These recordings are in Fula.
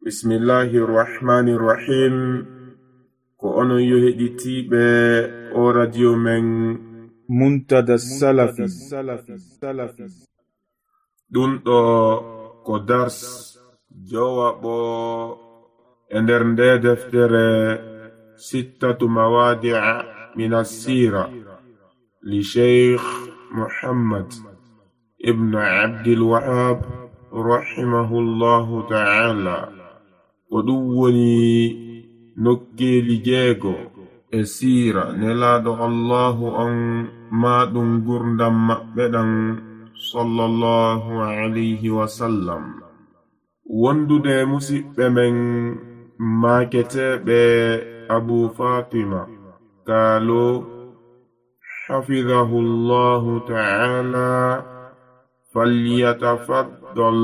Bismillahi rahmani rahim. Ko onon yoheɗitiɓe o radio men Muntada Salafi. Ɗum ɗo ko dars jowaɓo e nder nde deftere sittatu mawadi'a min assira li Sheikh Muhammad ibn Abdul Wahhab rahimahullahu ta'ala. Ko ɗum woni nokkeeli jeego e siira nelaaɗo Allahu on maaɗum gurdam maɓɓe ɗan sallallahu alayhi wa sallam. Wondude musidɓe men maaketeeɓe Abu Fatima Kaalo حفظه الله تعالى فليتفضل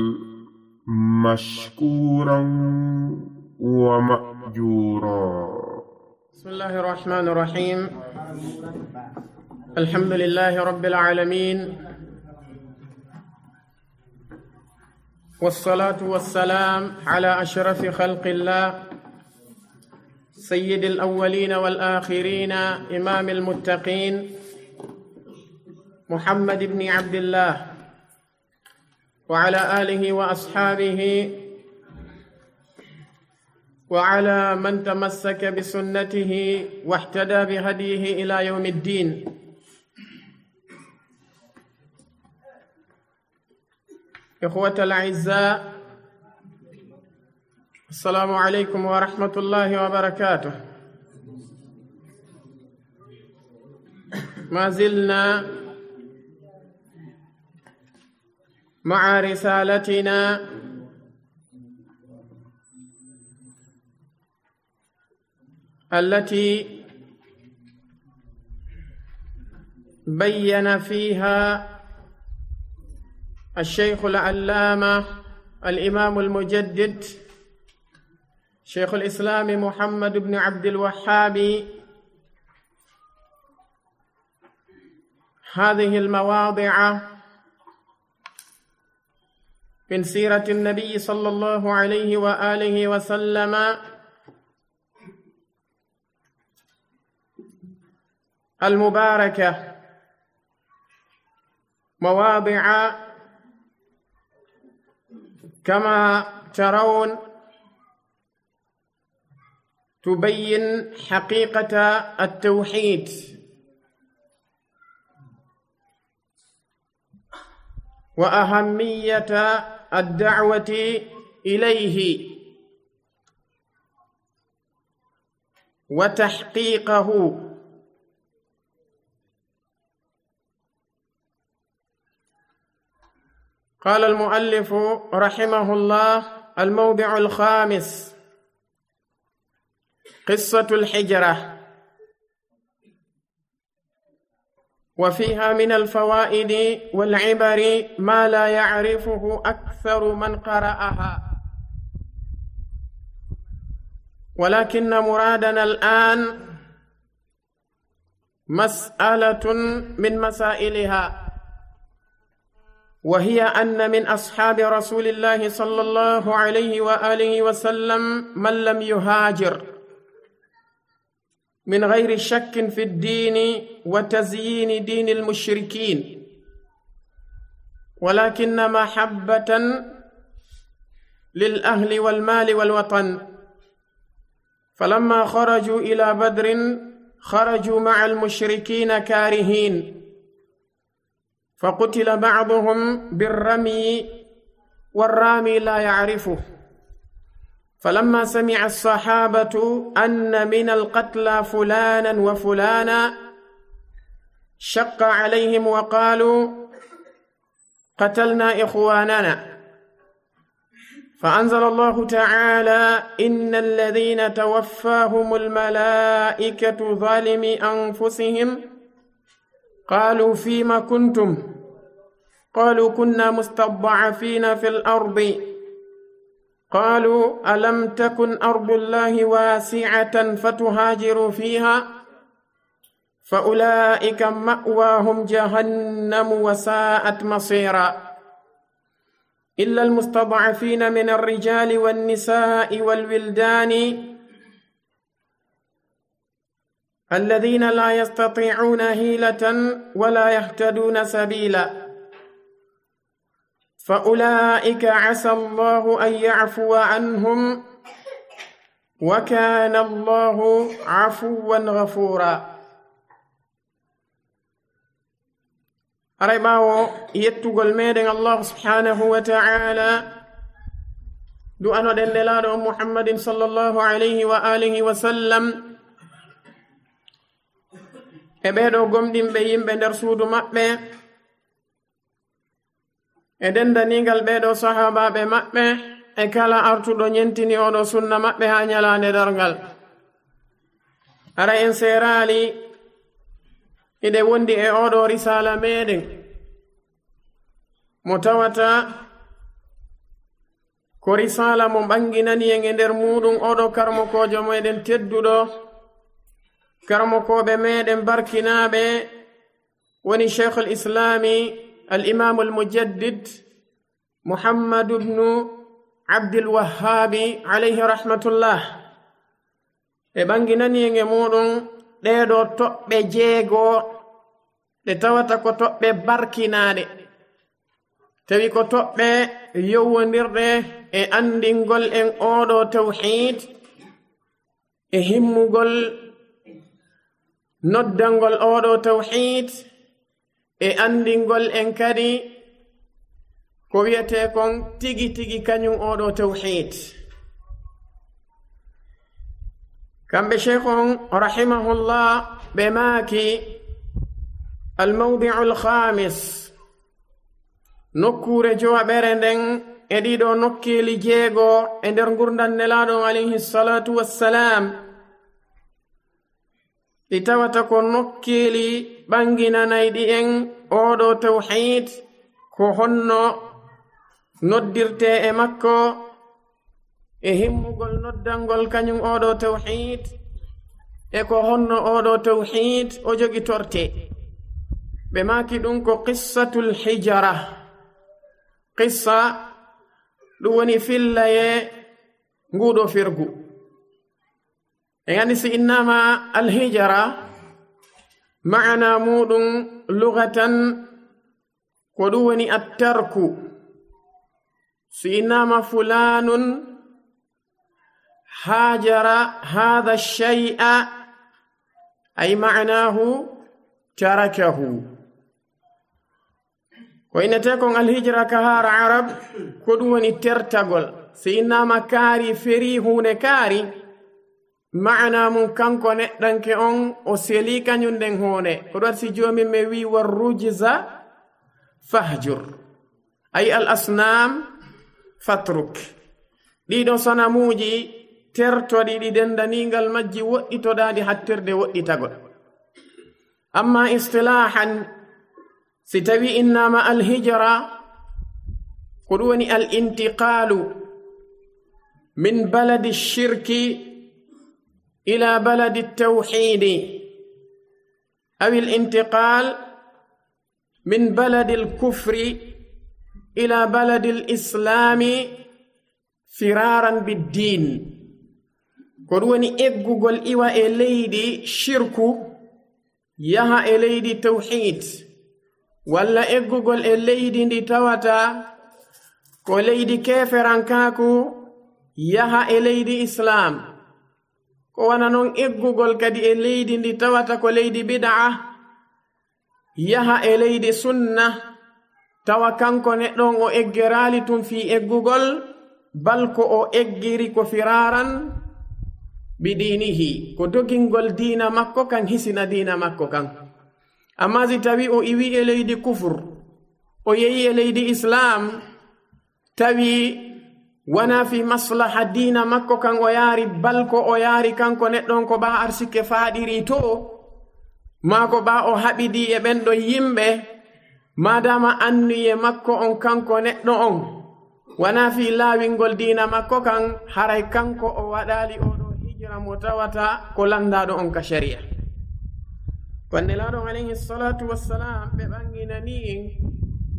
مشكورا ومأجورا. بسم الله الرحمن الرحيم. الحمد لله رب العالمين، والصلاة والسلام على أشرف خلق الله سيد الأولين والآخرين إمام المتقين محمد بن عبد الله وعلى آله وأصحابه وعلى من تمسك بسنته واهتدى بهديه إلى يوم الدين. إخوة الأعزاء، السلام عليكم ورحمة الله وبركاته. ما زلنا مع رسالتنا التي بين فيها الشيخ العلامة الإمام المجدد شيخ الإسلام محمد بن عبد الوهاب هذه المواضع من سيرة النبي صلى الله عليه وآله وسلم المباركة، مواضع كما ترون تبين حقيقة التوحيد وأهمية الدعوة إليه وتحقيقه. قال المؤلف رحمه الله: الموضع الخامس قصة الحجرة، وفيها من الفوائد والعبر ما لا يعرفه أكثر من قرأها، ولكن مرادنا الآن مسألة من مسائلها، وهي أن من أصحاب رسول الله صلى الله عليه وآله وسلم من لم يهاجر من غير شك في الدين وتزيين دين المشركين، ولكن محبة للأهل والمال والوطن. فلما خرجوا إلى بدر خرجوا مع المشركين كارهين، فقتل بعضهم بالرمي والرامي لا يعرفه. فلما سمع الصحابة أن من القتلى فلانا وفلانا شق عليهم وقالوا: قتلنا إخواننا. فأنزل الله تعالى: إن الذين توفاهم الملائكة ظالمي أنفسهم قالوا فيما كنتم؟ قالوا كنا مستضعفين في الأرض. قالوا ألم تكن أرض الله واسعة فتهاجروا فيها؟ فأولئك مأواهم جهنم وساءت مصيرا. إلا المستضعفين من الرجال والنساء والولدان الذين لا يستطيعون حيلة ولا يهتدون سبيلا فأولئك عسى الله أن يعفو عنهم وكان الله عفوا غفورا. أريباو يتقل ميدن الله سبحانه وتعالى دو أنو دلالة محمد صلى الله عليه وآله وسلم ebedo gomdim be yimbe der suudu mabbe e dendanigal bedo sahaba be mabbe e kala artudo nyentini odo sunna mabbe ha nyalande dargal. Ara en serali ide wondi e odo risala meden mutawata ko risala mo banginani en e der mudum odo karmo kojo meden teddudo karmo kobe meden barkinabe woni Sheikh al-Islam al-Imam al-Mujaddid Muhammad ibn Abdul Wahhab alayhi rahmatullah e banginani en e mudum dedo tobbe jeego de tawata ko tobbe barkinade tawi ko tobbe yowondirde e andingol en odo tawhid e himmugol noddangol odo tawhid e andingol en kadi ko wiete kon tigi tigi kanyum odo tawhid. kambe sheikhon rahimahullah be maki al-mawdi'u al-khamis nokkure jowaɓere nden e ɗiɗo nokkeli jeego e nder gurdan nelaɗo alayhi salatu wassalam ɗi tawata ko nokkeli ɓanginanayɗi en oɗo tawhid ko honno noddirte e makko e himmugol noddangol kañum oɗo tawhid e ko honno oɗo tawhid o jogi torte. ɓe maki ɗum ko qissatul hijra. qissa ɗum woni fillaye nguɗo firgu. e gandi si innama alhijra maana muɗum lugatan ko ɗum woni attarku. si innama fulanun hajara hadha shay'a ay ma'nahu tarakahu. ko inete kon alhijra ka hara arab ko ɗum woni tertagol. si innama kaari feri hunde kaari ma'na mum kanko neɗɗanke on o seli kañum nden hunde ko ɗon si jomin me wi warrujza fahjur ay al asnam fatruk. ɗiɗo sonamuji tertoɗi ɗi dendanigal majji woɗɗitoɗaɗi hattirde woɗɗitagol. amma istilahan si tawi innama alhijra ko ɗum woni al intiqalu min baladi shirki ila baladi tawhidi aw al intiqal min baladi al kufri ila baladi al islami firaran biddin. ko ɗum woni eggugol iwa e leydi shirku yaha e leydi tawhid walla eggugol e leydi ndi tawata ko leydi keferankaku yaha e leydi islam. ko wana non eggugol kadi e leydi ndi tawata ko leydi bid'a yaha e leydi sunna tawa kanko neɗɗon o eggerali tum fi eggugol bal ko o eggiri ko firaran bidinihi ko dogingol diina makko kan hisina diina makko kan. amma si tawi o iwi e leydi kufur o yehi e leydi islam tawi wana fi maslaha diina makko kan o yaari bal ko o yaari kanko neɗɗon ko ɓa arsike faaɗiri to ma ko ɓa o haɓidi e ɓenɗo yimɓe madama annuye makko on kanko neɗɗo on wana fi laawingol diina makko kan haray kanko o waɗali oɗo hijra mo tawata ko landaɗo on ka sharia. ko nelaɗo alayhi salatu wassalam ɓe ɓanginani en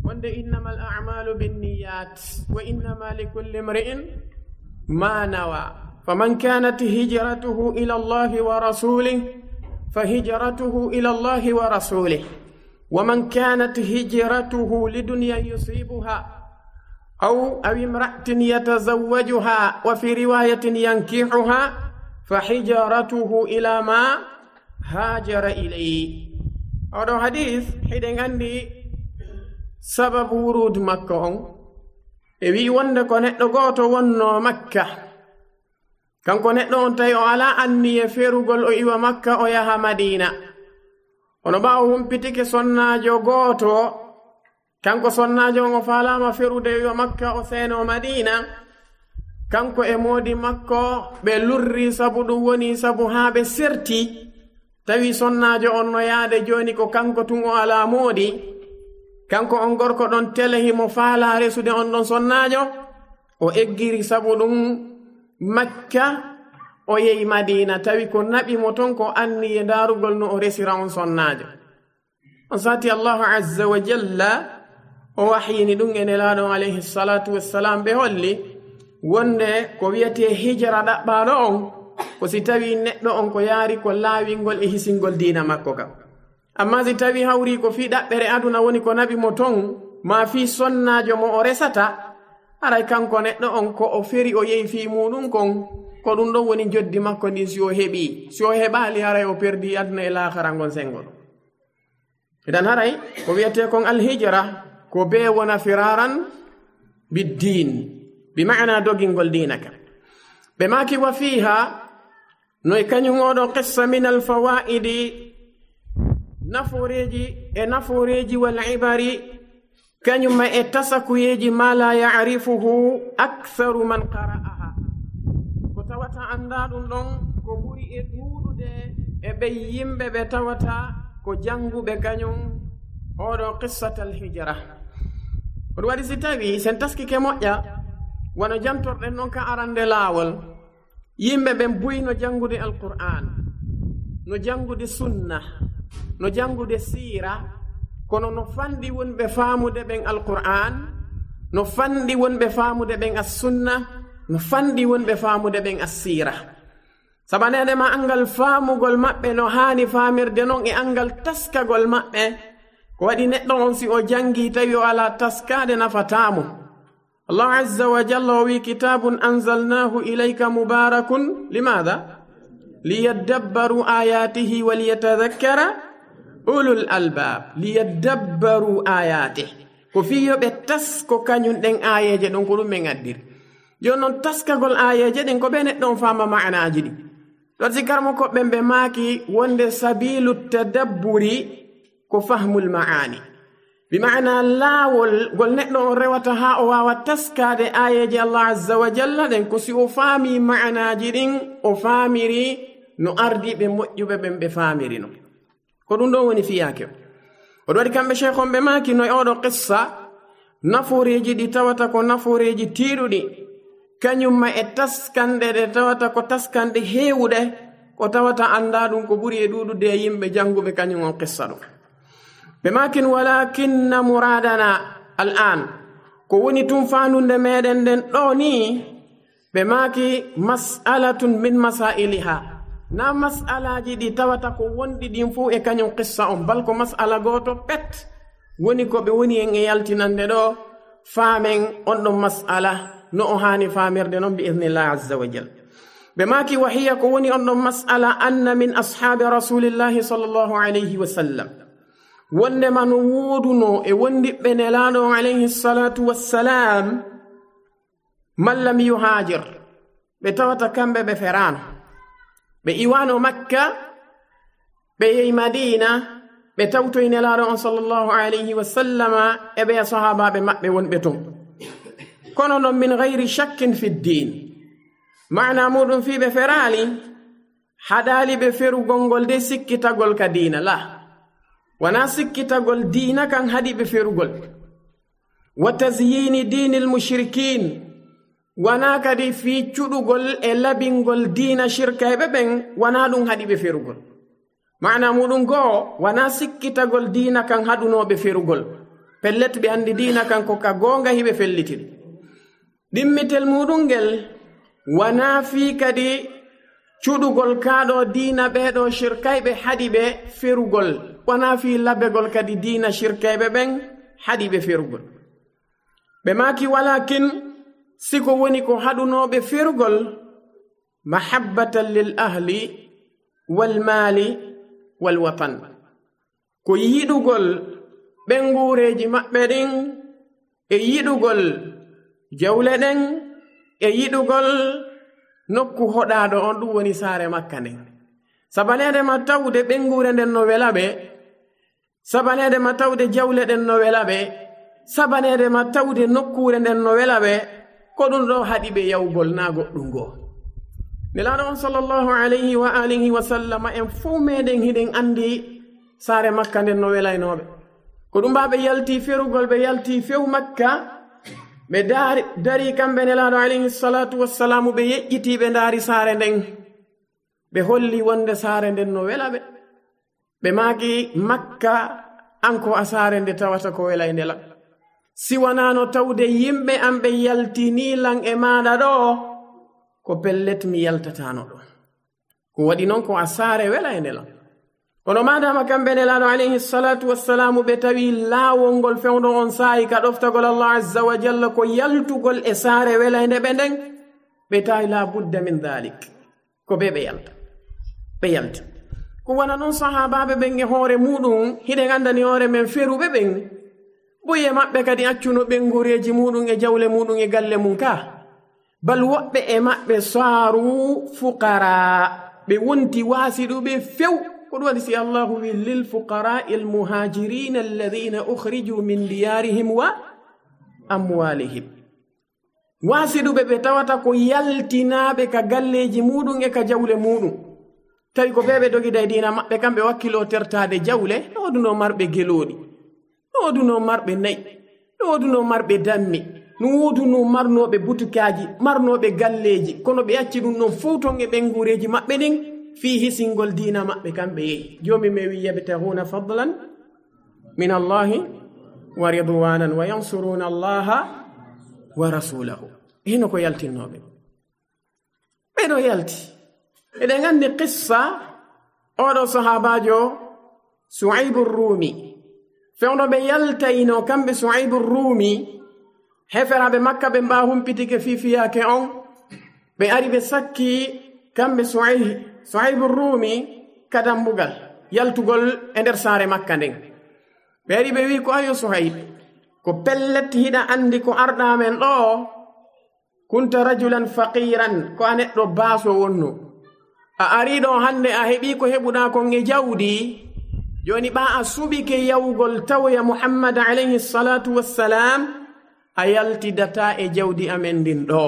wonde innama al a'malu binniyat wa innama likulli imri'in ma nawa faman kanat hijratuhu ila Allah wa rasulih fahijratuhu ila Allah wa rasulih wa man kanat hijratuhu lidunya yusibuha أو امرأة يتزوجها وفي رواية ينكحها فحجرته إلى ما هاجر إليه. هذا حديث حين عندي سبب ورود مكة إبي وندك نتلقوت ونو مكة كان كنتلون تيو على أني يفرقل إيوا مكة ويها مدينة ونباهم بتك سنة جوغوتو kanko sonnajo ngo falama ferude yo makka o seno madina kanko e modi makko be lurri sabu dum woni sabu ha be serti tawi sonnajo on no yaade joni ko kanko tun o ala modi kanko on gorko don telehi mo fala resude on don sonnajo o eggiri sabu dum makka o yehi madina tawi ko nabi mo ton ko anni e darugol no o resira on sonnajo on sati Allah azza wa jalla o wahyini ɗum e nelaɗo alayhi salatu wassalam ɓe holli wonde ko wiyete hijra ɗaɓɓaɗo on ko si tawi neɗɗo on ko yaari ko laawingol e hisingol diina makko kam amma si tawi hawri ko fi ɗaɓɓere aduna woni ko nabi mo ton ma fi sonnajo mo o resata aray kanko neɗɗo on ko o feri o yehi fi muɗum kon ko ɗum ɗon woni joddi makko ndin si o heɓi si o heɓali haray o perdi aduna e lahara ngon sengo ɗo idan haray ko wiyete kon alhijra ko be wona firaran biddin bima'na dogingol dinaka be maki wa fiha no e kanyum odo qissa min al fawaidi nafureji wal ibari kanyum ma e tasakuyeji ma la ya'rifuhu aktharu man qara'aha ko tawata anda dum don ko buri e dudude e be yimbe be tawata ko jangube kanyum odo qissatal hijra o wadi si tawi sen taskike moƴƴa wona jamtorɗen noon ka arande laawol yimɓe ɓen buyno jangude alqur'an no jangude sunna no jangude siira kono no fandi wonɓe faamude ɓen alqur'an no fandi wonɓe faamude ɓen assunna no fandi wonɓe faamude ɓen assiira sabanedema angal faamugol maɓɓe no haani faamirde noon e angal taskagol maɓɓe ko waɗi neɗɗo on si o jangi tawi o ala taskade nafatamo Allah azza wa jalla wi kitabun anzalnahu ilayka mubarakun limadha liyadabbaru ayatihi wa liyatadhakkara ulul albab liyadabbaru ayatihi ko fiyo ɓe tas ko kañum ɗen ayeje ɗon ko ɗum men addiri jon noon taskagol ayeje ɗen ko ɓe neɗɗon fama ma'anaji ɗi ɗon si karmo koɓɓen ɓe maaki wonde sabilu tadabburi ko fahmul ma'ani bima'na laawol gol neɗɗo on rewata ha o wawa taskade ayeje Allah azza wa jalla ɗen ko si o faami ma'anaji ɗin o faamiri no ardiɓe moƴƴuɓe ɓen ɓe faamiri no ko ɗum ɗon woni fiyake o waɗi kamɓe cheikh on ɓe maaki no e oɗo qissa nafureji ɗi tawata ko nafureji tiiɗuɗi kañumma e taskanɗe ɗe tawata ko taskanɗe heewuɗe ko tawata anda ɗum ko ɓuri e ɗuɗude e yimɓe janguɓe kañum on qissa ɗum بماكن ولكن مرادنا الآن كوني تنفانون دميدن دن دوني بماكي مسألة من مسائلها نا مسألة جدي تواتا كو وندي دينفو إكانيون قصة بل كو مسألة غوتو بت وني كو بوني إن يالتنان دو فامن أندو مسألة نوهاني فامر دنم بإذن الله عز وجل بماكي وحيا كو وني أندو مسألة أن من أصحاب رسول الله صلى الله عليه وسلم wonde man wuuduno e wondiɓɓe nelaɗo alayhi salatu wassalam man lam yuhajir ɓe tawata kamɓe ɓe ferano ɓe iwano makka ɓe yehi madina ɓe tawtoy nelaɗo on sallllahu alayhi wa sallama e ɓe sahabaɓe maɓɓe wonɓe ton kono noon min gayri shakkin fi ddin mana muɗum fi ɓe ferali haɗali ɓe ferugol ngol de sikkitagol ka dina la wana sikkitagol diina kan haɗi ɓe ferugol wa tasyini dinil mushrikin wana kadi ficcuɗugol e labingol diina shirkayɓe ɓen wana ɗum haɗi ɓe ferugol mana muɗum goo wana sikkitagol diina kan haɗunoɓe ferugol pellet ɓe andi dina kanko ka gonga hiɓe fellitin ɗimmitel muɗum ngel wana fi kadi cuɗugol kaɗo dina ɓeɗo shirkayɓe haɗi ɓe ferugol wana fi labbegol kadi dina shirkayɓe ɓen haɗi ɓe ferugol ɓe maki walakin siko woni ko haɗunoɓe ferugol mahabbatan lil ahli wal mali wal watan ko yiɗugol ɓengureji maɓɓe ɗin e yiɗugol jawle ɗen e yiɗugol nokku hoɗaɗo on ɗum woni saare makka nden sabanede ma tawde ɓengure nden no wela ɓe sabanede ma tawde jawle ɗen no wela ɓe sabanede ma tawde nokkure nden no wela ɓe ko ɗum ɗo haɗi ɓe yawgol na goɗɗum goo nelaɗo on sallllahu alayhi wa alihi wa sallama en fuu meɗen hiɗen andi saare makka nden no welaynoɓe ko ɗum mba ɓe yalti ferugol ɓe yalti few makka ɓe dari kamɓe nelaɗo alayhi salatu wassalamu ɓe yeƴƴiti ɓe ndaari saare nden ɓe holli wonde saare nden no wela ɓe ɓe maaki makka anko a saare nde tawata ko welay ndela siwanano tawde yimɓe an ɓe yaltinilan e maɗa ɗo ko pellet mi yaltatano ɗo ko waɗi noon ko a saare wela e ndela kono madama kamɓe nelaɗo alayhi salatu wassalamu ɓe tawi laawol ngol fewɗo on saayi ka ɗoftagol allah azza wa jalla ko yaltugol e saare welayde ɓe nden ɓe tawi la budda min dhalik ko ɓe ɓe yalta ɓe yalti ko wona noon sahabaɓe ɓen e hoore muɗum hiɗen andani hoore men feruɓe ɓen ɓoye maɓɓe kadi accuno ɓengureji muɗum e jawle muɗum e galle mum ka bal woɓɓe e maɓɓe saaru fuqara ɓe wonti waasiɗuɓe few ko ɗum waɗi si allahu wi lilfuqarai almuhajirina alladina ukhriju min diyarihim wa amwalihim waasiɗuɓe ɓe tawata ko yaltinaɓe ka galleji muɗum e ka jawle muɗum tawi ko ɓeɓe dogida e dina maɓɓe kamɓe wakkilo tertade jawle ɗo waduno marɓe geloɗi ɗo waduno marɓe nayi ɗo waduno marɓe dammi no woduno marnoɓe butukaji marnoɓe galleji kono ɓe acci ɗum ɗon fuu ton e ɓengureji maɓɓe ɗin fi hisingol dina maɓɓe kamɓe yehi jomi me wi yabtahuna fadlan min allahi wa ridwanan wa yansuruna allaha wa rasulahu hino ko yaltinnoɓe ɓeɗo yalti eɗen andi qissa oɗo sahabajo suaibu rumi fewno ɓe yaltayno kamɓe suaibu rumi heferaɓe makka ɓe mba humpitike fifiyake on ɓe ari ɓe sakki kamɓe suaibu rumi kadambugal yaltugol e nder saare makka nden ɓe ari ɓe wi ko ayo suhaib ko pellet hiɗa andi ko arɗamen ɗo kunta rajulan faqiran ko a neɗɗo baaso wonno a ariɗo hande a heɓi ko heɓuɗa kon e jawdi joni ɓa a suɓike yawgol tawya muhammad alayhi salatu wassalam a yaltidata e jawdi amen ndin ɗo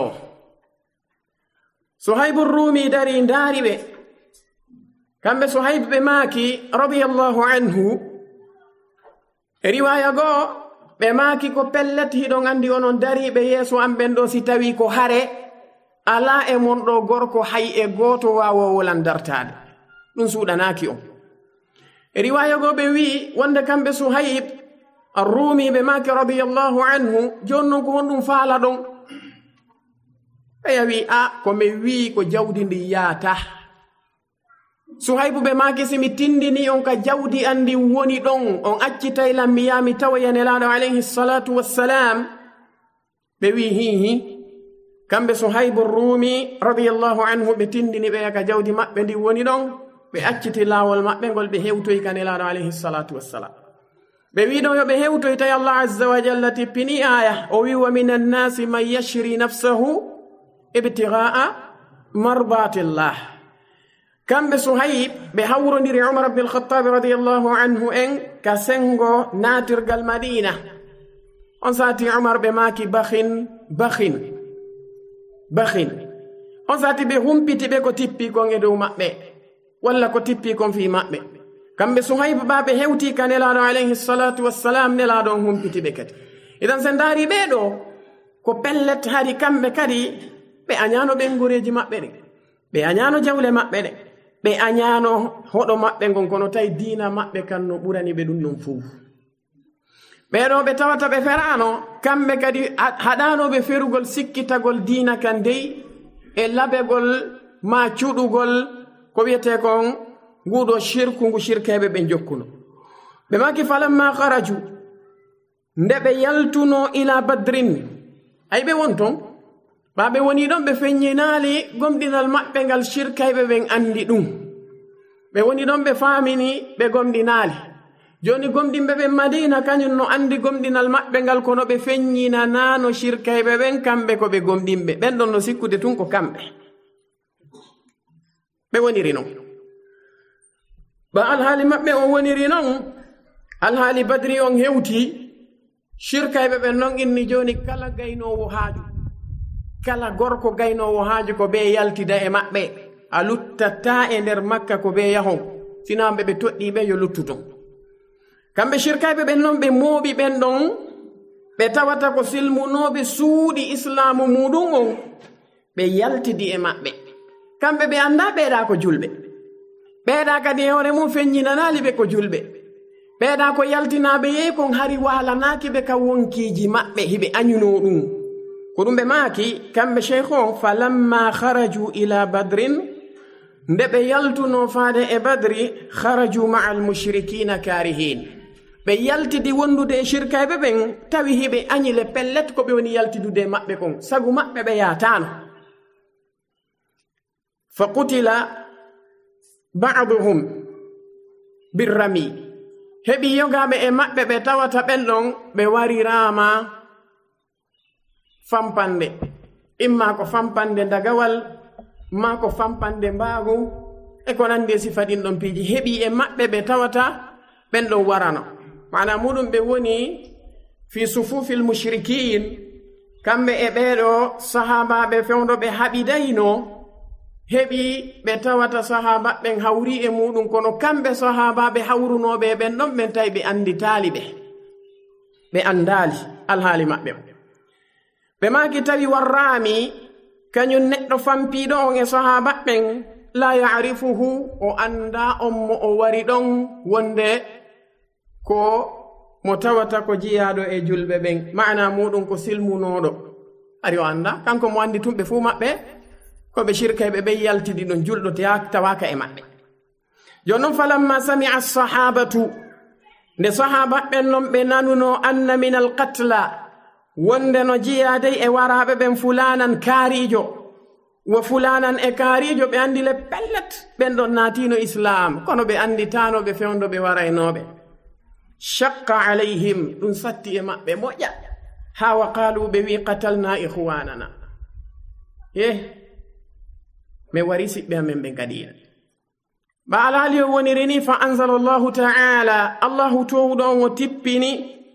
suhaibu rumi dari ndaari ɓe kamɓe suhaib ɓe maaki radiyallahu anhu e riwaya goo ɓe maaki ko pellet hiɗon andi onon dariɓe yeeso am ɓen ɗo si tawi ko hare ala e mon ɗo gorko hay e gooto wawowolan dartade ɗum suuɗanaki on e riwaya goo ɓe wi wonde kamɓe suhaib arrumi ɓe maaki radiyallahu anhu jon non ko honɗum faala ɗon ɓeya wi a komi wi ko jawdi ndi yaata suhaybu ɓe maaki simi tindini on ka jawdi andi woni ɗon on accitaylan mi yami tawaya nelaɗo alayhi salatu wassalam ɓe wi hihi kamɓe suhaybu rumi radiyallahu anhu ɓe tindini ɓeya ka jawdi maɓɓe ndi woni ɗon ɓe acciti laawol maɓɓe ngol ɓe hewtoyi ka nelaɗo alayhi salatu wassalam ɓe wi ɗon yo ɓe hewtoyi tawi allah azza wa jalla tippini aya o wi wa min annasi man yashri nafsahu ibtigaa mardatillah kamɓe suhayb ɓe hawrodiri umar bne alkhatabi radiyallahu anhu en ka sengo naatirgal madina on saati umar ɓe maaki bahin on saati ɓe humpiti ɓe ko tippi kon e dow maɓɓe walla ko tippi kon fi maɓɓe kamɓe suhayb ɓa ɓe hewti ka nelaɗo alayhi salatu wassalam nelaɗo on humpiti ɓe kadi idan sen ndaari ɓeɗo ko pellet hari kamɓe kadi ɓe añano ɓengureji maɓɓe ɗe ɓe añano jawle maɓɓe ɗe ɓe añano hoɗo maɓɓe ngon kono tawi diina maɓɓe kan no ɓurani ɓe ɗum ɗum fuu ɓeɗo ɓe tawata ɓe ferano kamɓe kadi haɗanoɓe ferugol sikkitagol diina kan dey e labegol ma cuɗugol ko wiyete kon nguɗo shirku ngu shirkeɓe ɓe jokkuno ɓe maki falamma haraju nde ɓe yaltuno ila badrin ay ɓe won ton ɓa ɓe woni ɗon ɓe feññinali gomɗinal maɓɓe ngal shirkayɓe ɓen andi ɗum ɓe woni ɗon ɓe famini ɓe gomɗinali joni gomɗinɓe ɓen madina kañum no andi gomɗinal maɓɓe ngal kono ɓe feññinanano shirkayɓe ɓen kamɓe ko ɓe gomɗinɓe ɓen ɗon no sikkude tun ko kamɓe ɓe woniri non ba alhaali maɓɓe on woniri non alhaali badri on hewti shirkayɓe ɓen non inni joni kala gaynowo haaju kala gorko gaynowo haaju ko ɓe yaltida e maɓɓe a luttata e nder makka ko ɓe yahon sinamɓe ɓe toɗɗiɓe yo luttuton kamɓe shirkayɓe ɓen non ɓe mooɓi ɓen ɗon ɓe tawata ko silmunoɓe suuɗi islamu muɗum on ɓe yaltidi e maɓɓe kamɓe ɓe anda ɓeeɗa ko julɓe ɓeeɗa kadi e hoore mum feññinanali ɓe ko julɓe ɓeeɗa ko yaltinaɓe yehi kon hari walanaki ɓe ka wonkiji maɓɓe hiɓe añuno ɗum ko ɗum ɓe maaki kamɓe cheikh on falamma haraju ila badrin nde ɓe yaltuno faade e badri haraju maa almushrikina karihin ɓe yaltidi wondude e shirkayɓe ɓen tawi hiɓe añile pellet ko ɓe woni yaltidude maɓɓe kon sagu maɓɓe ɓe yatano fa qutila ba'duhum birrami heɓi yogaɓe e maɓɓe ɓe tawata ɓen ɗon ɓe warirama fampande imma ko fampande dagawal ma ko fampande mbaagu e ko nandi e sifa ɗin ɗon piiji heɓi e maɓɓe ɓe tawata ɓen ɗon warano mana muɗum ɓe woni fi sufufil mushrikin kamɓe e ɓeɗo sahabaɓe fewdoɓe haɓidayno heɓi ɓe tawata sahabaɓen hawri e muɗum kono kamɓe sahabaɓe hawrunoɓe ɓen ɗon ɓen tawi ɓe anditali ɓe andali alhaali maɓɓe ɓe maki tawi warrami kañum neɗɗo fampiɗo on e sahabaɓen la yarifuhu o anda on mo o wari ɗon wonde ko mo tawata ko jiyaɗo e julɓe ɓen mana muɗum ko silmunoɗo ari o anda kanko mo andi tumɓe fuu maɓɓe koɓe shirkayɓe ɓe yaltidi ɗon julɗo tawaka e maɓɓe joni noon falamma sami'a sahabatu nde sahabaɓen non ɓe nanuno anna min alqatla wonde no jiyaadey e waraɓe ɓen fulanan kaarijo wo fulanan e kaarijo ɓe andi le pellet ɓen ɗon naatino islam kono ɓe anditano ɓe fewndo ɓe waraynoɓe shaqqa alayhim ɗum satti e maɓɓe moƴƴa ha wa qalu ɓe wi qatalna ihwanana mi wari siɓɓe amen ɓe gadina ba alhaali o woniri ni fa anzala allahu ta'ala allahu towɗo on o tippini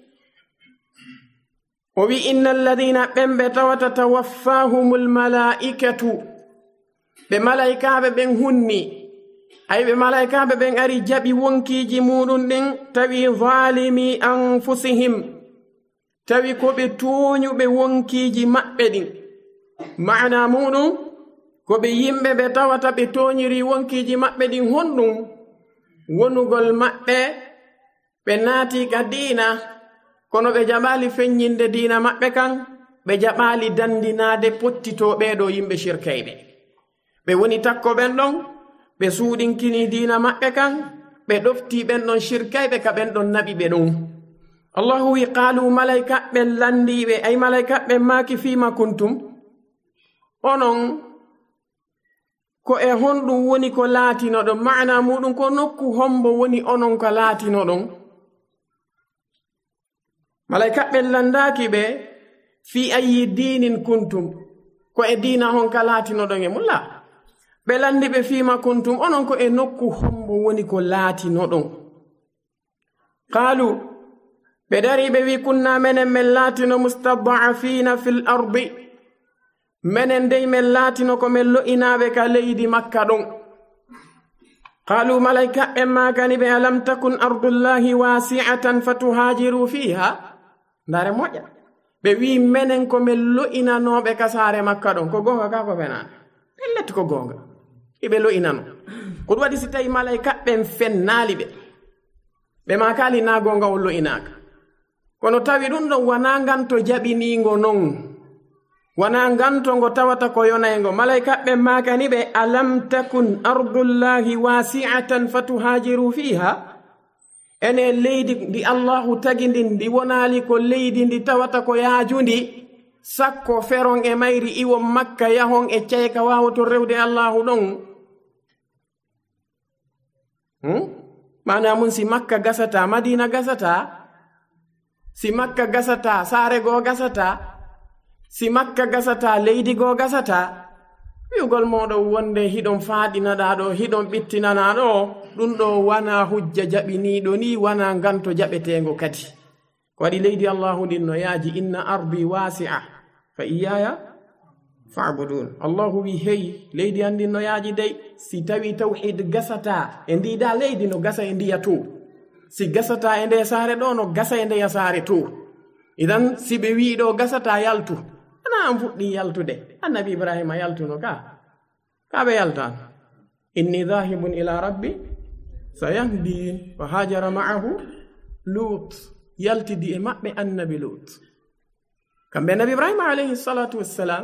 o wi inna alladina ɓen ɓe tawata tawaffahumul malaikatu ɓe malaikaɓe ɓen hunni ay ɓe malaikaɓe ɓen ari jaɓi wonkiji muɗum ɗin tawi zalimi anfusihim tawi ko ɓe toñuɓe wonkiji maɓɓe ɗin ma'ana muɗum ko ɓe yimɓe ɓe tawata ɓe toñiri wonkiji maɓɓe ɗin honɗum wonugol maɓɓe ɓe naati ka diina kono ɓe jaɓali feññinde diina maɓɓe kan ɓe jaɓali dandinade pottitoɓeɗo yimɓe shirkayɓe ɓe woni takko ɓen ɗon ɓe suuɗinkini diina maɓɓe kan ɓe ɗofti ɓen ɗon shirkayɓe ka ɓen ɗon naɓi ɓe ɗum allahu wi qalu malaikaɓɓen landiɓe ay malaikaɓɓen maaki fima kuntum onon ko e honɗum woni ko laatino ɗon ma'ana muɗum ko nokku hombo woni onon ko laatino ɗon malaikaɓɓen landaki ɓe fi ayi dinin kuntum ko e diina hon ka laatino ɗon e mulla ɓe landi ɓe fima kuntum onon ko e nokku hombo woni ko laatino ɗon qalu ɓe dari ɓe wi kunna menen men laatino mustad'afina fil ardi menen dey men laatino ko men lo'inaɓe ka leydi makka ɗon qalu malaikaɓɓen magani ɓe alam takun ardullahi wasi'atan fatuhajiru fiha ndare moƴƴa ɓe wi menen ko men lo'inanoɓe ka saare makka ɗon ko gonga ka ko fenade pellet ko gonga iɓe lo'inano ko ɗum waɗi si tawi malaikaɓɓen fennali ɓe makali na gonga on lo'inaka kono tawi ɗum ɗon wana nganto jaɓiniingo non wana nganto ngo tawata ko yonaygo malaikaɓe makani ɓe alam takun ardullahi wasi'atan fatuhajiru fiha ene leydi ndi allahu tagi ndin ndi wonali ko leydi ndi tawata ko yaajundi sakko feron e mayri iwo makka yahon e ceyka wawoto rewde allahu ɗon mana mun si makka gasata madina gasata si makka gasata saare goo gasata si makka gasata leydi goo gasata wi'ugol moɗon wonde hiɗon faaɗinaɗa ɗo hiɗon ɓittinana ɗo ɗum ɗo wana hujja jaɓiniɗo ni wana nganto jaɓetego kadi ko waɗi leydi allahu ɗin no yaaji inna ardi wasi'a fa iyaya fa'budun allahu wi hey leydi an ɗin no yaaji dey si tawi tawhid gasata e ndida leydi no gasa e ndiya to si gasata e nde saare ɗo no gasa e ndeya saare to idan si ɓe wi ɗo gasata yaltu ana an fuɗɗi yaltude annabi ibrahima yaltuno ka ɓe yaltan inni dhahibun ila rabbi sayahdi wa hajara ma'ahu lut yaltidi e maɓɓe annabi lut kamɓe annabi ibrahima alayhi salatu wassalam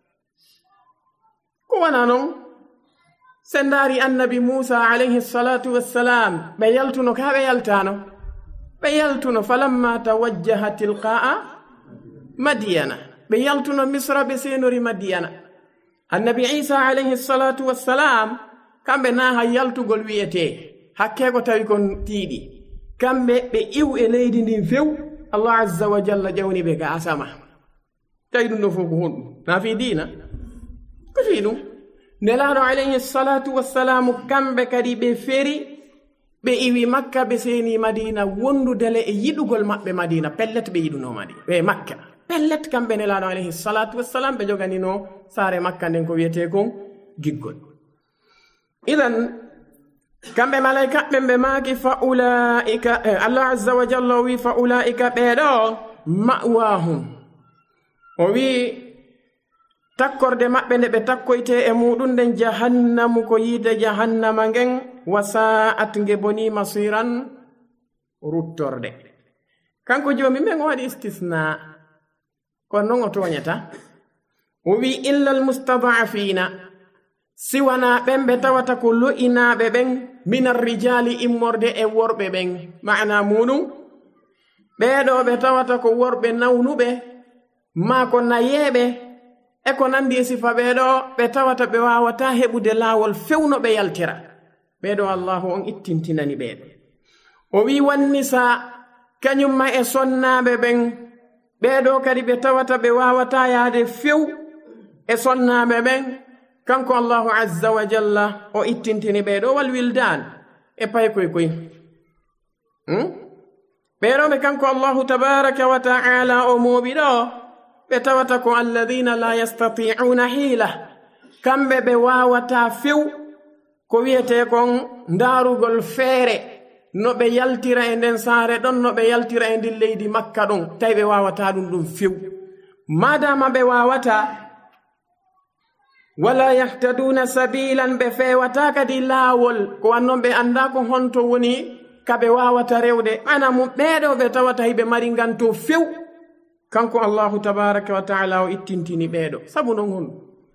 ko wana non sendari annabi musa alayhi salatu wassalam ɓe yaltuno ka ɓe yaltano ɓe yaltuno falamma tawajjaha tilqa'a madiyana ɓe yaltuno misra ɓe senori madiyana annabi isa alayhi salatu wassalam kamɓe na ha yaltugol wi'ete hakke ko tawi kon tiiɗi kamɓe ɓe iw e leydi ndin few allah azza wa jalla ƴawni ɓe ga asama tawi ɗum ɗo fof ko honɗum na fi dina ko fi ɗum nelaɗo alayhi salatu wassalamu kamɓe kadi ɓe feri ɓe iwi makka ɓe seni madina wondudele e yiɗugol maɓɓe madina pellet ɓe yiɗuno madina ɓe makka pellet kamɓe nelaɗo alayhi salatu wassalam ɓe joganino saare makka nden ko wiyete kon giggol idan kamɓe malaikaɓe ɓe maaki fa ulaika allah azza wa jalla o wi fa ulaika ɓeɗo ma'wahum o wi takkorde maɓɓe nde ɓe takkoyte e muɗum nden jahannamu ko yiide jahannama ngen wa sa'at nge boni masiran ruttorde kanko joomi men o waɗi istisna kono noon o toñata o wi illa almustada'afina siwana ɓen ɓe tawata ko lo'inaɓe ɓen minar rijali immorde e worɓe ɓen ma'ana muɗum ɓeɗo ɓe tawata ko worɓe nawnuɓe ma ko nayeɓe e ko nandi e sifa ɓeɗo ɓe tawata ɓe wawata heɓude laawol fewno ɓe yaltira ɓeɗo allahu on ittintinani ɓeɗo o wi wannisa kañumma e sonnaɓe ɓen ɓeɗo kadi ɓe tawata ɓe wawata yaade few e sonnaɓe ɓen kanko allahu azza wa jalla o ittintini ɓeɗo wal wildan e paykoykoy ɓeɗo ɓe kanko allahu tabaraka wa ta'ala o mooɓi ɗo ɓe tawata ko alladina la yastati'una hila kamɓe ɓe wawata few ko wiyete kon ndarugol feere no ɓe yaltira e nden saare ɗon no ɓe yaltira e ndin leydi makka ɗon tawi ɓe wawata ɗum few madama ɓe wawata wala yahtaduna sabilan ɓe fewata kadi laawol ko wannon ɓe anda ko honto woni kaɓe wawata rewde ana mum ɓeɗo ɓe tawata hiɓe mari nganto few kanko allahu tabaraka wa ta'ala o ittintini ɓeɗo sabu non hon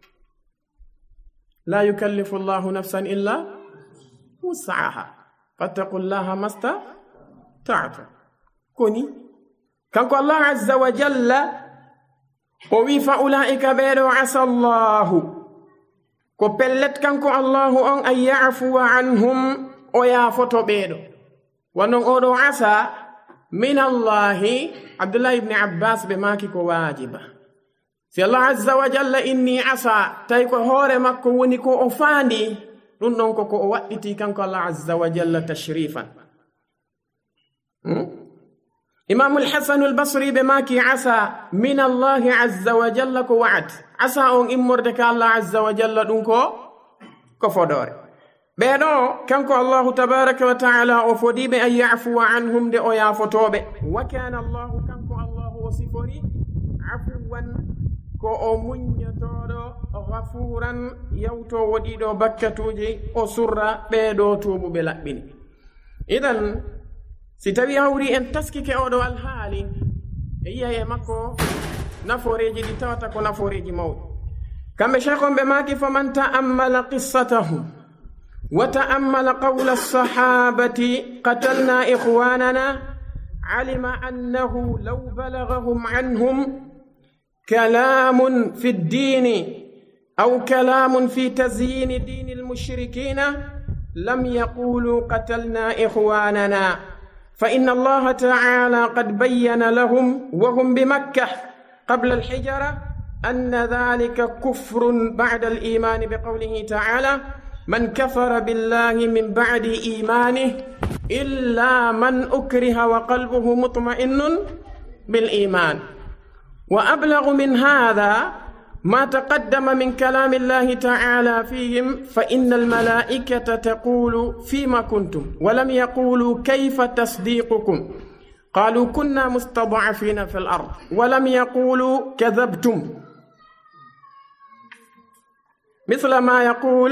la yukallifu llahu nafsan illa wus'aha fattaqullaha mastata'tu koni kanko allah azza wa jalla o wi fa ulaika ɓeɗo asa allahu ko pellet kanko allahu on an ya'fuwa anhum o yaafoto ɓeɗo wannon oɗo asa min allahi abdullah ibn abbas ɓe maaki ko waajiba si allah azza wa jalla inni asa tawi ko hoore makko woni ko o faandi ɗum ɗon koko o waɗɗiti kanko allah azza wa jalla tashrifan imamu lhasanu lbasri ɓe maaki asa min allahi azza wa jalla ko wa'ad asa on immorde ka allah azza wa jalla ɗum ko fodore ɓeɗo kanko allahu tabaraka wa ta'ala o fodiɓe an ya'fuwa anhum de o yaafotoɓe wa kana allahu kanko allahu o sifori afuwan ko o muññatoɗo ghafuran yawto woɗiɗo bakkatuji o surra ɓeɗo tuuɓuɓe laɓɓini idan si tawi hawri en taskike oɗo alhaali e yiya makko naforeji ɗi tawata ko naforeji mawɗi. kamɓe cheikh on ɓe maaki faman ta'ammala qissatahum wa ta'ammala qawla as-sahabati qatalna ikhwanana alima annahu law balaghahum anhum kalamun fi ddini aw kalamun fi tazyin dini al-mushrikina lam yaqulu qatalna ikhwanana fa inna allaha ta'ala qad bayyana lahum wa hum bimakkah qabla al-hijra anna dhalika kufrun ba'da al-iman biqawlihi ta'ala man kafara billahi min ba'di imanihi illa man ukriha wa qalbuhu mutma'innun bil iman. wa ablaghu min hadha ما تقدم من كلام الله تعالى فيهم فإن الملائكة تقول فيما كنتم ولم يقولوا كيف تصديقكم قالوا كنا مستضعفين في الأرض ولم يقولوا كذبتم مثل ما يقول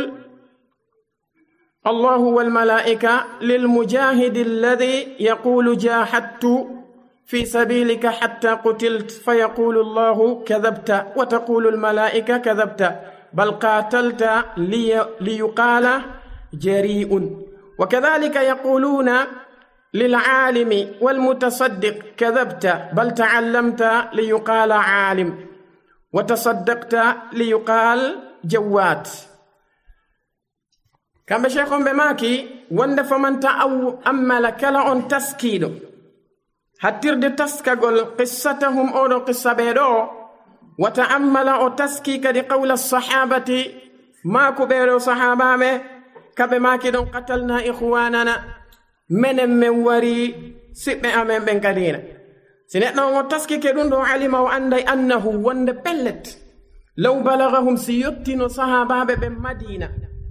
الله والملائكة للمجاهد الذي يقول جاهدت في سبيلك حتى قتلت فيقول الله كذبت وتقول الملائكة كذبت بل قاتلت ليقال جريء. وكذلك يقولون للعالم والمتصدق كذبت بل تعلمت ليقال عالم وتصدقت ليقال جواد. كما شيخون بماكي وند فمن تأمل كلا أن تسكيدو hattirde taskagol qissatahum oɗo qissa ɓeeɗo wa ta'ammala o taski kadi qawla sahabati maako ɓeeɗo sahabaɓe kaɓe maaki ɗon qatalna ihwanana menen men wari siɓɓe amen ɓen kadina. si neɗɗo o taskike ɗum ɗo alima o anday annahu wonde pellet law balagahum si yottino sahabaɓe ɓen madina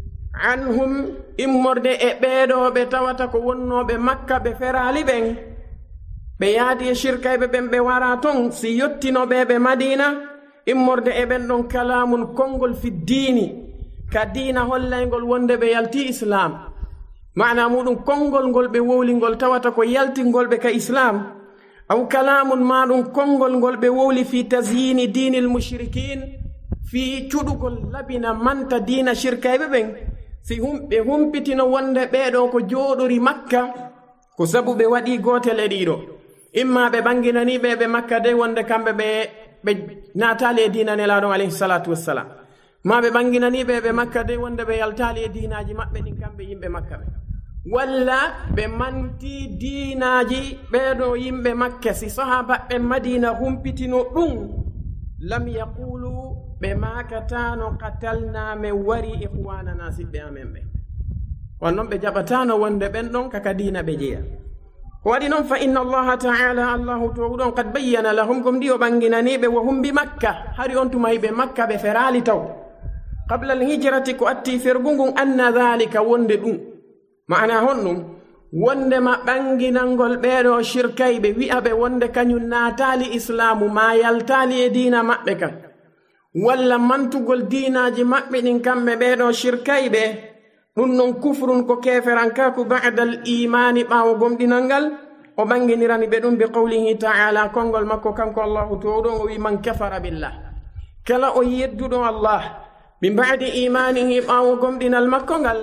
anhum immorde e ɓeeɗo ɓe tawata ko wonnoɓe makka ɓe ferali ɓen ɓe yaadi e shirkayɓe ɓen ɓe wara ton si yottinoɓe ɓe madina immorde e ɓen ɗon kalamun konngol fi diini ka diina hollaygol wonde ɓe yalti islam mana muɗum konngol ngol ɓe wowlingol tawata ko yaltingol ɓe ka islam aw kalamun maɗum konngol ngol ɓe wowli fi tasyini dinil mushrikin fi cuɗugol labina manta diina shirkayɓe ɓen si ɓe humpitino wonde ɓeɗo ko jooɗori makka ko sabu ɓe waɗi gotel e ɗiɗo imma ɓe ɓanginaniɓe ɓe makka dey wonde kamɓe ɓe natali e dina nelaɗo alayhi salatu wassalam ma ɓe ɓanginaniɓe ɓe makka dey wonde ɓe yaltali e dinaji maɓɓe ɗin kamɓe yimɓe makka ɓe walla ɓe manti dinaji ɓeɗo yimɓe makka si sahabaɓe madina humpitino ɗum lam yaqulu ɓe makatano qatalna men wari ihwanana siɓɓe amen ɓe wonnon ɓe jaɓatano wonde ɓen ɗon kaka dina ɓe jeeya. waɗi noon fa inna allaha taala allahu to ɗon qad bayyana lahum gom ɗi o ɓanginaniɓe wo hum bi makka hari on tumayiɓe makka ɓe ferali taw qabla alhijrati ko atti fergu ngun anna dhalika wonde ɗum ma'ana honɗum wondema ɓanginangol ɓeɗo shirkayɓe wi'aɓe wonde kañum naatali islamu ma yaltali e dina maɓɓe kan walla mantugol dinaji maɓɓe ɗin kamɓe ɓeɗo shirkayɓe ɗum non kufrun ko keferankaku ba'da al imani ɓawo gomɗinal ngal o ɓanginirani ɓe ɗum bi qawlihi ta'ala konngol makko kanko allahu to ɗon o wi man kafara billah kala o yedduɗo allah min ba'di imanihi ɓawo gomɗinal makko ngal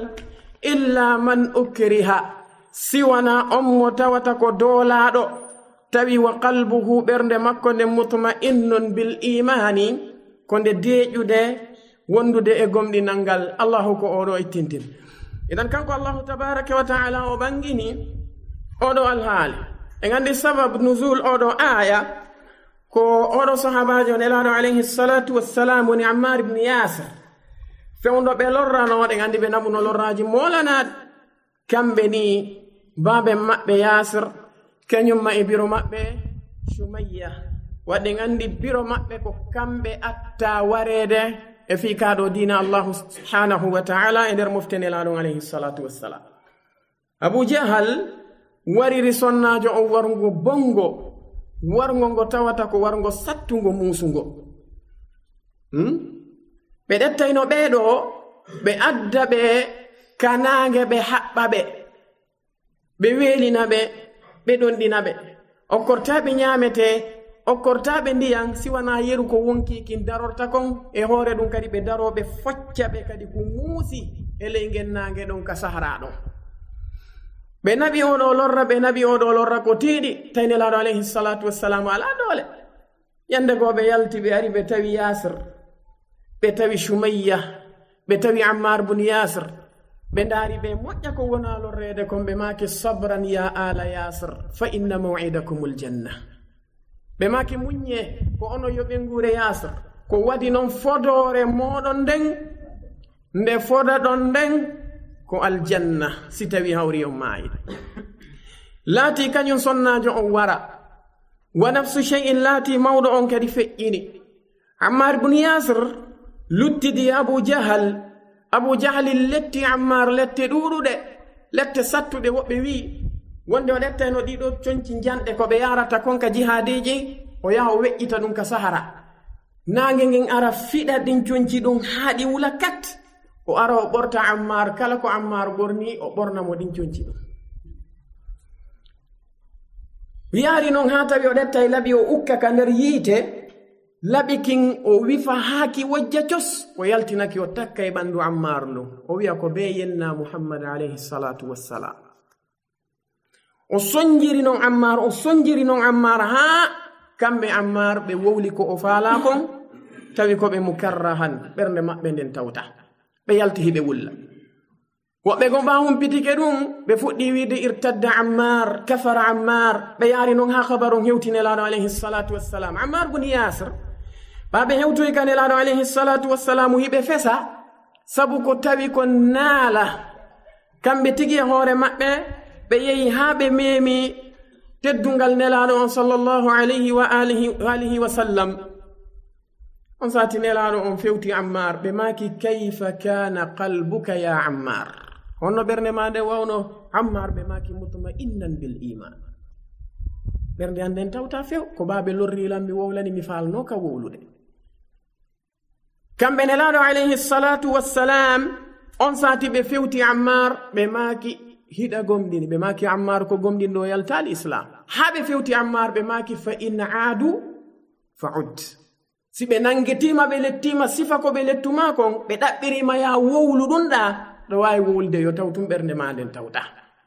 illa man ukriha siwana on mo tawata ko doolaɗo tawi wa qalbuhu ɓernde makko nde mutma'innun bil imani ko nde deeƴude wondude e gomɗinal ngal allahu ko oɗo ittintin. idan kanko allahu tabaraka wa taala o ɓangini oɗo alhaali en andi sabab nuzul oɗo aya ko oɗo sahabajo nelaɗo alayhi salatu wassalam woni ammar ibn yasir fewndo ɓe lorranoɗe en andi ɓe naɓuno lorraji molanaɗe kamɓe ni baɓe maɓɓe yasir kañumma e biro maɓɓe sumayya waɗi en andi biro maɓɓe ko kamɓe atta warede e fi kaɗo dina allahu subhanahu wa ta'ala e nder moftenelaɗon alayhi salatu wassalam. abu jahal wariri sonnajo on wargo bongo wargo ngo tawata ko wargo sattugo musugo ɓe ɗettayno ɓeɗo ɓe adda ɓe kanange ɓe haɓɓa ɓe welina ɓe ɗonɗina ɓe o kortaɓe ñamete okkortaɓe ndiyan siwana yeru ko wonki kin darorta kon e hoore ɗum kadi ɓe daroɓe focca ɓe kadi ko muusi e ley gennage ɗon ka sahara ɗon ɓe naɓi oɗo lorra ɓe naɓi oɗo lorra ko tiiɗi tawi nelaɗo alayhi salatu wassalamu ala doole yande goo ɓe yalti ɓe ari ɓe tawi yasir ɓe tawi shumayya ɓe tawi ammar bun yasir ɓe ndaari ɓe moƴƴa ko wona lorreede kon ɓe maaki sabran ya ala yasir fa inna maw'idakum aljanna ɓe maaki muññe ko ono yoɓe nguure yasir ko wadi noon fodore moɗon nden nde foda ɗon nden ko aljanna si tawi hawri on maayi laati kañum sonnajo on wara wa nafsu shay'in laati mawɗo on kadi feƴƴini ammar bun yasir luttidi abu jahali letti ammar lette ɗuɗuɗe lette sattuɗe woɓɓe wi wonde o lettayno ɗiɗo conci janɗe ko ɓe yarata konka jihadiji o yaha o weƴƴita ɗum ka sahara nange ngen ara fiɗa ɗin conci ɗum haaɗi wula kat o ara o ɓorta ammar kala ko ammar ɓorni o ɓornamo ɗin conci ɗum yaari noon ha tawi o ɗettay laɓi o ukka ka nder yiite laɓi kin o wifa haaki wojja cos o yaltinaki o takka e ɓanndu ammar ndun o wiya ko be yenna muhammad alayhi salatu wassalam o sonjiri noon ammar haa kamɓe ammar ɓe wowli ko o faala kon tawi ko ɓe mukarrahan ɓernde maɓɓe nden tawta ɓe yalti hiɓe wulla woɓɓe go ɓahumpitike ɗum ɓe fuɗɗi wiide irtadda ammar kafara ammar ɓe yaari noon haa habaru hewtinelaɗo alayhi salatu wassalam ammar bun yasir ɓaɓe hewtoyi ka nelaɗo alayhi salatu wassalamu hiɓe fesa sabu ko tawi ko naala kamɓe tigi e hoore maɓɓe ɓe yehi haa ɓe meemi teddungal nelaɗo on sallllahu alayhi wa alihi wa sallam on saati nelaɗo on fewti ammar ɓe maaki kayfa kana qalbuka ya ammar honno ɓernde ma nde wawno ammar ɓe maaki mutma'innan bil iman ɓernde an nden tawta few ko baɓe lorrilan mi wowlani mi falno ka wowlude kamɓe nelaɗo alayhi salatu wassalam on saati ɓe fewti ammar ɓe maaki hiɗa gomɗini ɓe maaki ammar ko gomɗinɗo yaltali islam haa ɓe fewti ammar ɓe maaki fa in aadu fa ud si ɓe nangetima ɓe lettima sifa ko ɓe lettuma kon ɓe ɗaɓɓirima ya wowlu ɗumɗa ɗo wawi wowlde yo taw tum ɓernde ma nden tawta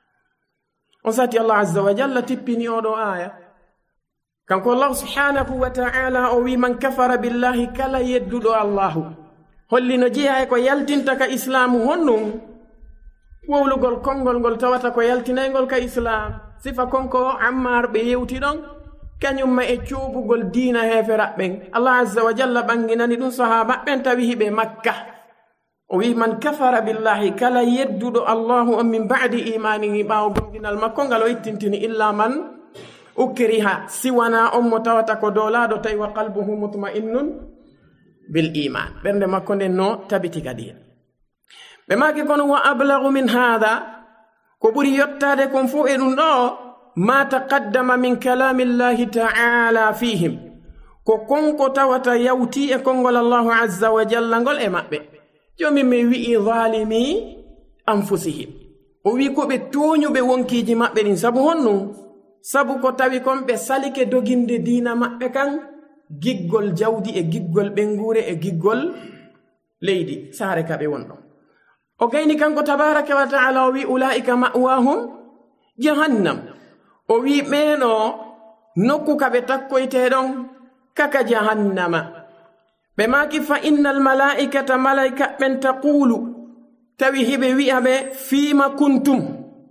on sati allah azza wa jalla tippini oɗo aya kanko allah subhanahu wa ta'ala o wi man kafara billahi kala yedduɗo allahu holli no jeeya e ko yaltinta ka islamu honnum wowlugol konngol ngol tawata ko yaltinaygol ka islam sifa konko ammar ɓe yewti ɗon kañumma e cuubugol diina heeferaɓɓen allah azza wa jalla ɓanginani ɗum sahabaɓɓen tawi hiɓe makka o wi man kafara billahi kala yedduɗo allahu on min ba'di imanihi ɓaawo gomɗinal makko ngal o ittintini illa man ukriha siwana on mo tawata ko dolaɗo tawi wa qalbuhu mutma'innun bil iman ɓernde makko nden no tabiti kadi ɓe maaki kono wa ablagu min hada ko ɓuri yottade kon fo e ɗum ɗo ma taqaddama min kalamillahi ta'ala fihim ko konko tawata yawti e konngol allahu azza wa jalla ngol e maɓɓe jomin mi wi'i zalimi anfusihim o wi ko ɓe toñuɓe wonkiji maɓɓe ɗin sabu honnum sabu ko tawi kon ɓe salike doginde diina maɓɓe kan giggol jawdi e giggol ɓengure e giggol leydi saare kaɓe wonɗon o gayni kanko tabaraka wa ta'ala o wi ulaika ma'wahum jahannam o wi ɓeeno nokku kaɓe takkoyteɗon kaka jahannama ɓe maaki fa innal mala'ikata malaika ɓen taqulu tawi hiɓe wi'a ɓe fima kuntum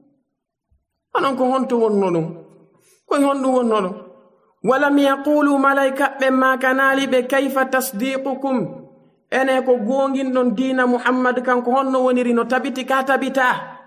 onon ko honto wonno ɗum koye honɗum wonno ɗum walam yaqulu malaika ɓen ma kanali ɓe kayfa tasdiqukum ene ko gonginɗon diina muhammad kanko honno woniri no tabiti ka tabita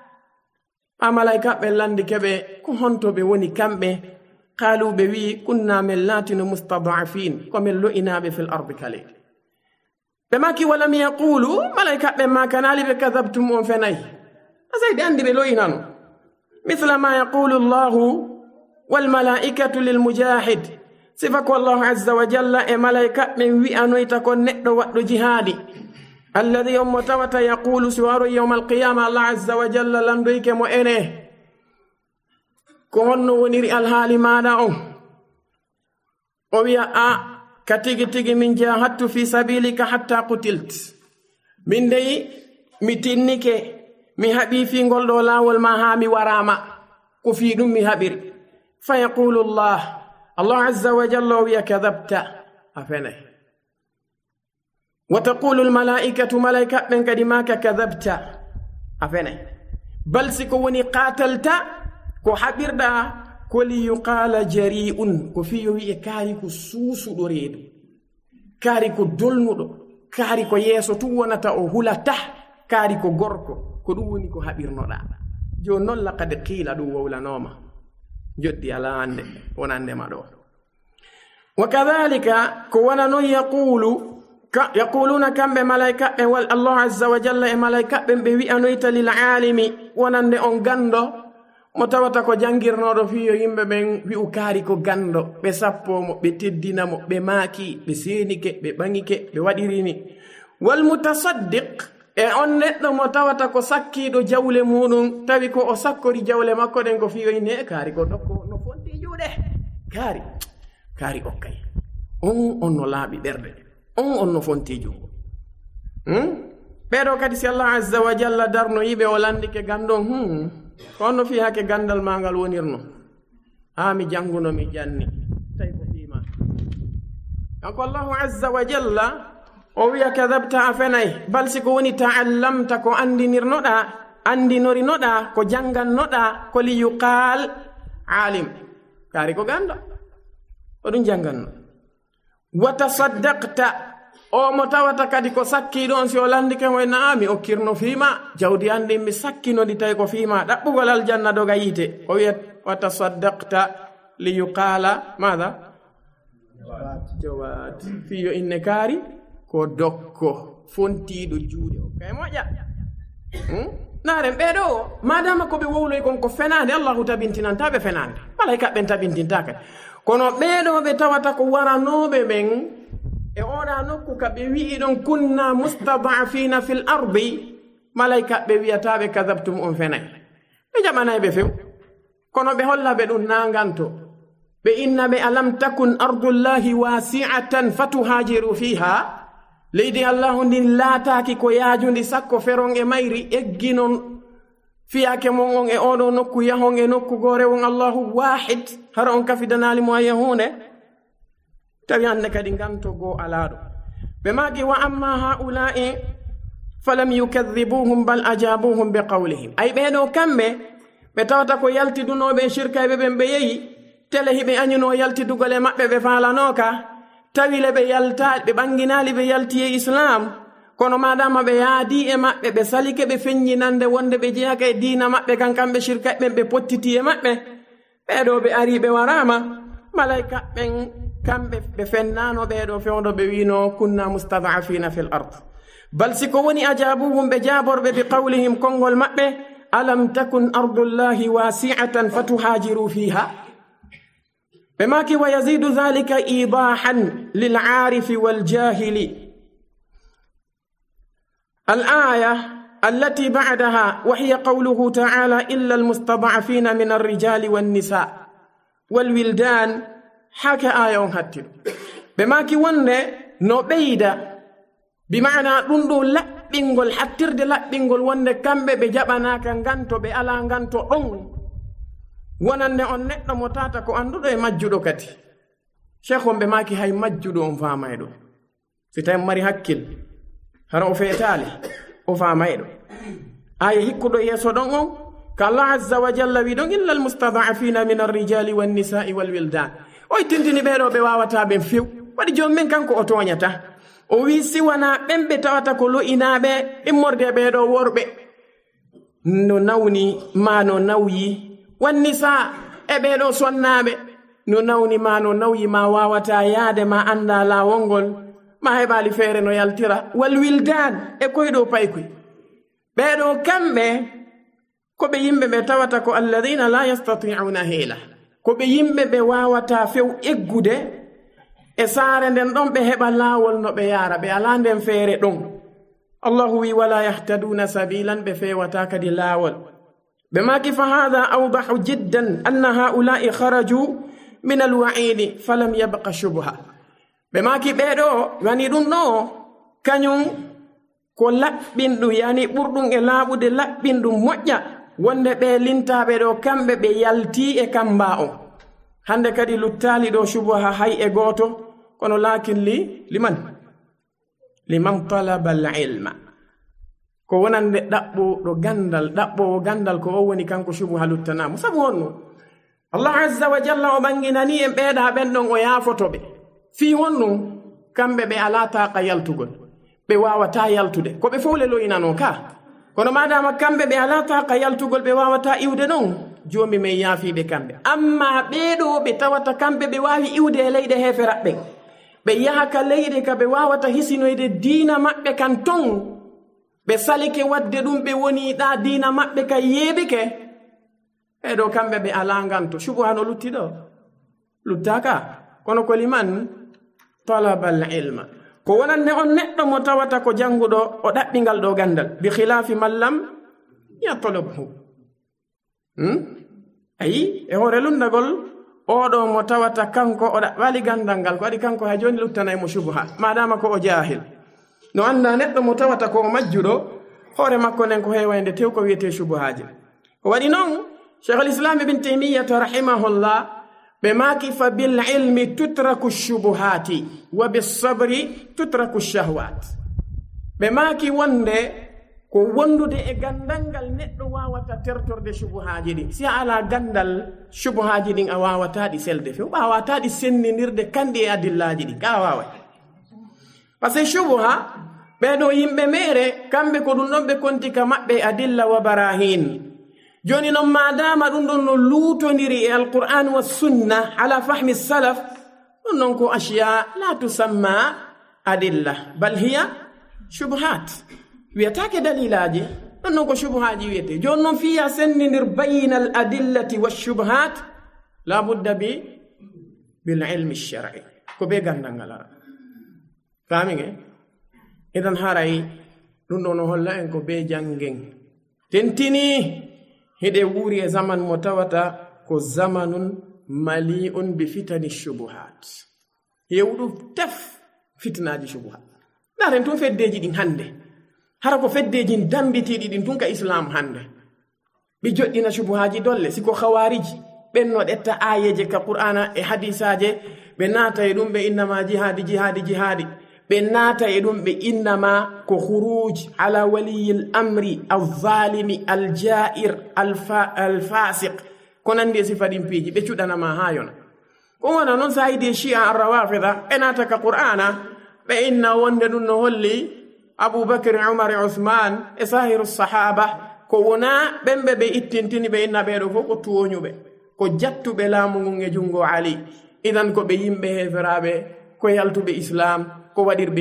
a malaika ɓe landi keɓe ko honto ɓe woni kamɓe qalu ɓe wi kunna min latino mustadafin komin lo'inaɓe fil ardi kale ɓe maki walam yaqulu malaika ɓe ma kanali ɓe kadabtum on fenayi asayde andi ɓe lo'inano mithla ma yaqulu llahu walmalaikatu lilmujahid sifa ko allahu azza wa jalla e malaika ɓen wi'anoyta ko neɗɗo waɗɗo jihaadi alladi on mo tawata yaqulu si waro yawma alqiyama allah azza wa jalla landoyke mo ene ko honno woniri alhaali maɗa on o wiya ka tigi min jahadtu fi sabilika hatta qutilt min dey mi tinnike mi haɓi fingol ɗo laawol ma ha mi warama ko fi ɗum mi haɓiri fa yaqulu allah azza wa jalla o wiya kadabta a fenay wa taqulu lmalaikatu malaika ɓen kadi maka kadabta a fenay bal siko woni qatalta ko haɓirɗa ko liyuqala jari'un ko fiyo wi'e kaari ko suusuɗo reedu kaari ko dolnuɗo kaari ko yeeso tu wonata o hulata kaari ko gorko ko ɗum woni ko haɓirnoɗa joni noon laqad qiila ɗum wowlanoma joddi ala ande wonandema ɗo wa kadhalika ko wona noon yaquluna kamɓe malaikaɓe wal allah azza wa jalla e malaikaɓe ɓe wi'anoyta lil alimi wonande on gando mo tawata ko jangirnoɗo fiyo yimɓe ɓen wi'u kaari ko gando ɓe sappomo ɓe teddinamo ɓe maaki ɓe senike ɓe ɓaŋike ɓe waɗirini wal mutasaddiq e on neɗɗo mo tawata ko sakkiɗo jawle muɗum tawi ko o sakkori jawle makko ɗen ko fiyo ne kaari ko dokko no fonti juuɗe kaari okkay on no laaɓi ɓerɗe on no fonti jungo ɓeɗo kadi si allah azza wa jalla darno yiɓe o landike gandon ko on no fi hake gandal ma ngal wonirno mi janguno mi janni tawi ko fima kanko allahu azza wa jalla o wiya kadabta a fenay bal siko woni ta'allamta ko andinorinoɗa ko jangannoɗa ko li yuqal alim kaari ko ganda o ɗum janganno wa tasaddaqta o mo tawata kadi ko sakkiɗo on si o landike mo mi okkirno fiima jawdi andi mi sakkinodi tawi ko fiima ɗaɓɓugol aljanna doga yiite o wiyat wa tasaddaqta li yuqala mada jawad fiyo inne kaari ko dokko fontiɗo juuɗe o kay moƴƴa naren ɓeɗo madama koɓe wowloy kon ko fenade allahu tabintinantaɓe fenade malaika ɓen tabintinta kadi kono ɓeɗo ɓe tawata ko waranoɓe ɓen e oɗa nokku ka ɓe wi'i ɗon kunna mustadafina fil ardi malaika ɓe wiyataɓe kadabtum on fenay ɓe jaɓanayɓe few kono ɓe hollaɓe ɗum naganto ɓe innaɓe alam takun ardullahi wasi'atan fatuhajiru fiha leydi allahu ndin laataki ko yaajundi sakko feron e mayri egginon fiyake mon on e oɗo nokku yahon e nokku gore won allahu wahid hara on kafidanalimo a yahunde tawi hande kadi ganto goo alaɗo ɓe magi wa amma haula'i falam yukadhibuhum bal ajabuhum bi qawlihim ay ɓeɗo kamɓe ɓe tawata ko yaltidunoɓe shirkayɓe ɓen ɓe yehi tele hiɓe añuno yaltidugol e maɓɓe ɓe falanoka tawile ɓe yalta ɓe ɓanginali ɓe yalti e islam kono madama ɓe yaadi e maɓɓe ɓe salike ɓe feññinande wonde ɓe jeyaka e diina maɓɓe kan kamɓe shirka ɓen ɓe pottiti e maɓɓe ɓeɗo ɓe ari ɓe warama malaika ɓen kamɓe ɓe fennano ɓeɗo fewdo ɓe wino kunna mustadafina fil ard bal siko woni ajabuhum ɓe jaborɓe bi qawlihim kongol maɓɓe alam takun ardullahi wasi'atan fatuhajiru fiha ɓe maki wa yazidu dhalika idahan lil'arifi waljahili الآية التي بعدها وهي قوله تعالى إلا المستضعفين من الرجال والنساء والولدان حكى آية هاتل بماكي ونه نبيدا بمعنى رندو لأبنغل حتر دي لأبنغل ونه كمبه بجابنا كنغانتو بألا غانتو ونن أنه متاتا كو أندو دي مجدو كتي شيخهم بماكي هاي مجدو فامايدو ستايم مري حكيل hara o feetaali o faamayɗo aya hikkuɗo yeeso ɗon on ko allah azza wa jalla wi ɗon illa almustadafina min arrijali wannisai walwildan oy tindini ɓeɗo ɓe wawata ɓen few waɗi joni men kanko o toñata o wi siwana ɓen ɓe tawata ko lo'inaɓe immorde ɓeɗo worɓe no nawni ma no nawyi wannisa e ɓeɗo sonnaɓe no nawni ma no nawyi ma wawata yaade ma anda lawol ma heɓali feere no yaltira wal wildan e koyɗo paykoy ɓeɗo kamɓe ko ɓe yimɓe ɓe tawata ko alladina la yastati'una hila ko ɓe yimɓe ɓe wawata few eggude e saare nden ɗon ɓe heɓa laawol no ɓe yaara ɓe ala nden feere ɗon allahu wi wala yahtaduna sabilan ɓe fewata kadi laawol ɓe maki fa hada awdahu jiddan anna haula'i kharaju min alwa'idi falam yabqa shubha ɓe maki ɓeɗo wani ɗum ɗo kañum ko laɓɓinɗum yani ɓurɗum e laaɓude laɓɓinɗum moƴƴa wonde ɓe lintaɓe ɗo kamɓe ɓe yalti e kamba o hande kadi luttali ɗo shubha hay e goto kono lakin liman talaba al ilma ko wonande ɗaɓɓoɗo gandal ko o woni kanko shubha luttanamo sabu honno Allah azza wa jalla o ɓanginani en ɓeeɗa ɓenɗon o yaafotoɓe fii honɗum kamɓe ɓe ala taqa yaltugol ɓe wawata yaltude ko ɓe fof leloyinano ka kono madama kamɓe ɓe ala taqa yaltugol ɓe wawata iwde ɗon joomi men yaafiɓe kamɓe amma ɓeɗo ɓe tawata kamɓe ɓe wawi iwde e leyɗe heferaɓɓe ɓe yahaka leyɗe ka ɓe wawata hisinoyde diina maɓɓe kan ton ɓe salike wadde ɗum ɓe woni ɗa diina maɓɓe ka yeeɓike ɓeɗo kamɓe ɓe ala nganto shubha no lutti ɗo luttaka kono ko liman talaba al ilma ko wonanne on neɗɗo mo tawata ko janguɗo o ɗaɓɓingal ɗo gandal bi khilafi man lam yatlubhu ayi e hoore lundagol oɗo mo tawata kanko o ɗaɓɓali gandal ngal ko waɗi kanko ha joni luttanaymo shubha madama ko o jahil no anda neɗɗo mo tawata ko o majjuɗo hoore makko nden ko heewande tew ko wiyete shubhaji o waɗi noon cheikh al-islam ibn taymiyata rahimahullah ɓe maki fa bil ilmi tutraku shubuhati wa bis sabri tutraku shahwat ɓe maki wonde ko wondude e gandal ngal neɗɗo wawata tertorde shubuhaji ɗin si a ala gandal shubuhaji ɗin a wawataɗi selde few ɓawataɗi senninirde kanɗi e adillaji ɗin ka wawa par ce que shubuha ɓeɗo yimɓe mere kamɓe ko ɗum ɗon ɓe konti ka maɓɓe adilla wa barahin joni noon madama ɗum ɗon no luutodiri e alqur'an wa sunna ala fahmi salaf ɗum ɗon ko ashiya la tusamma adilla bal hiya shubhat wiyatake dalilaji ɗon ɗon ko shubhaji wiyete joni noon fiya sennidir bayna al adillati wa shubhat la budda bil ilmi shar'i ko be gandal ngal ara famige idan haray ɗum ɗo no holla en ko be jangen tentini hiɗe wuri e zaman mo tawata ko zamanun mali'un bi fitani shubuhat yewɗu tef fitnaji shubuhat daren tun feddeji ɗin hande hara ko feddeji dambitiɗi ɗin tun ka islam hande ɓe joɗɗina shubuhaji dolle siko khawariji ɓenno ɗetta ayeje ka qur'ana e hadisaje ɓe naata e ɗum ɓe innama jihadi ɓe naata e ɗum ɓe innama ko khuruj ala waliyil amri alzalimi aljair alfasiq ko nandi e sifa ɗin piiji ɓe cuɗanama ha yona ko wona noon sa yidi shi'a arrawafida ɓe naata ka qur'ana ɓe inna wonde ɗum no holli aboubacre umar e usman e sahiru sahaba ko wona ɓemɓe ɓe ittintini ɓe inna ɓeɗo fof ko tuwoñuɓe ko jattuɓe laamu ngun e jungo ali idan ko ɓe yimɓe heferaɓe ko yaltuɓe islam ko waɗirɓe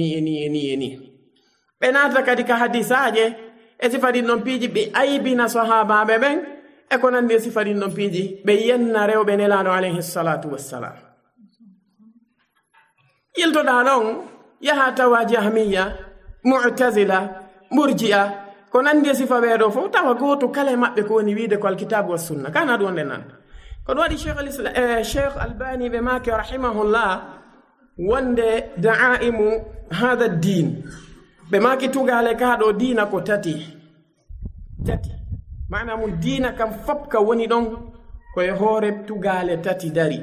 ni ɓe naata kadi ka hadisaje e sifaɗin ɗon piiji ɓe aybina sahabaɓe ɓen e ko nandi e sifaɗin ɗon piiji ɓe yenna rewɓe nelaɗo alayhi salatu wassalam yiltoɗa ɗon yaha tawa jahmiya mu'tazila murji'a ko nandi e sifa ɓeɗo fof tawa goto kala e maɓɓe ko woni wiide ko alkitabu wa sunna kana ɗum wonde nan ko ɗum waɗi cheikh albani ɓe maki rahimahullah wonde da'aimu hada din ɓe maki tugale ka ɗo dina ko tati mana mum dina kam fop ka woni ɗon koye hoore tugale tati dari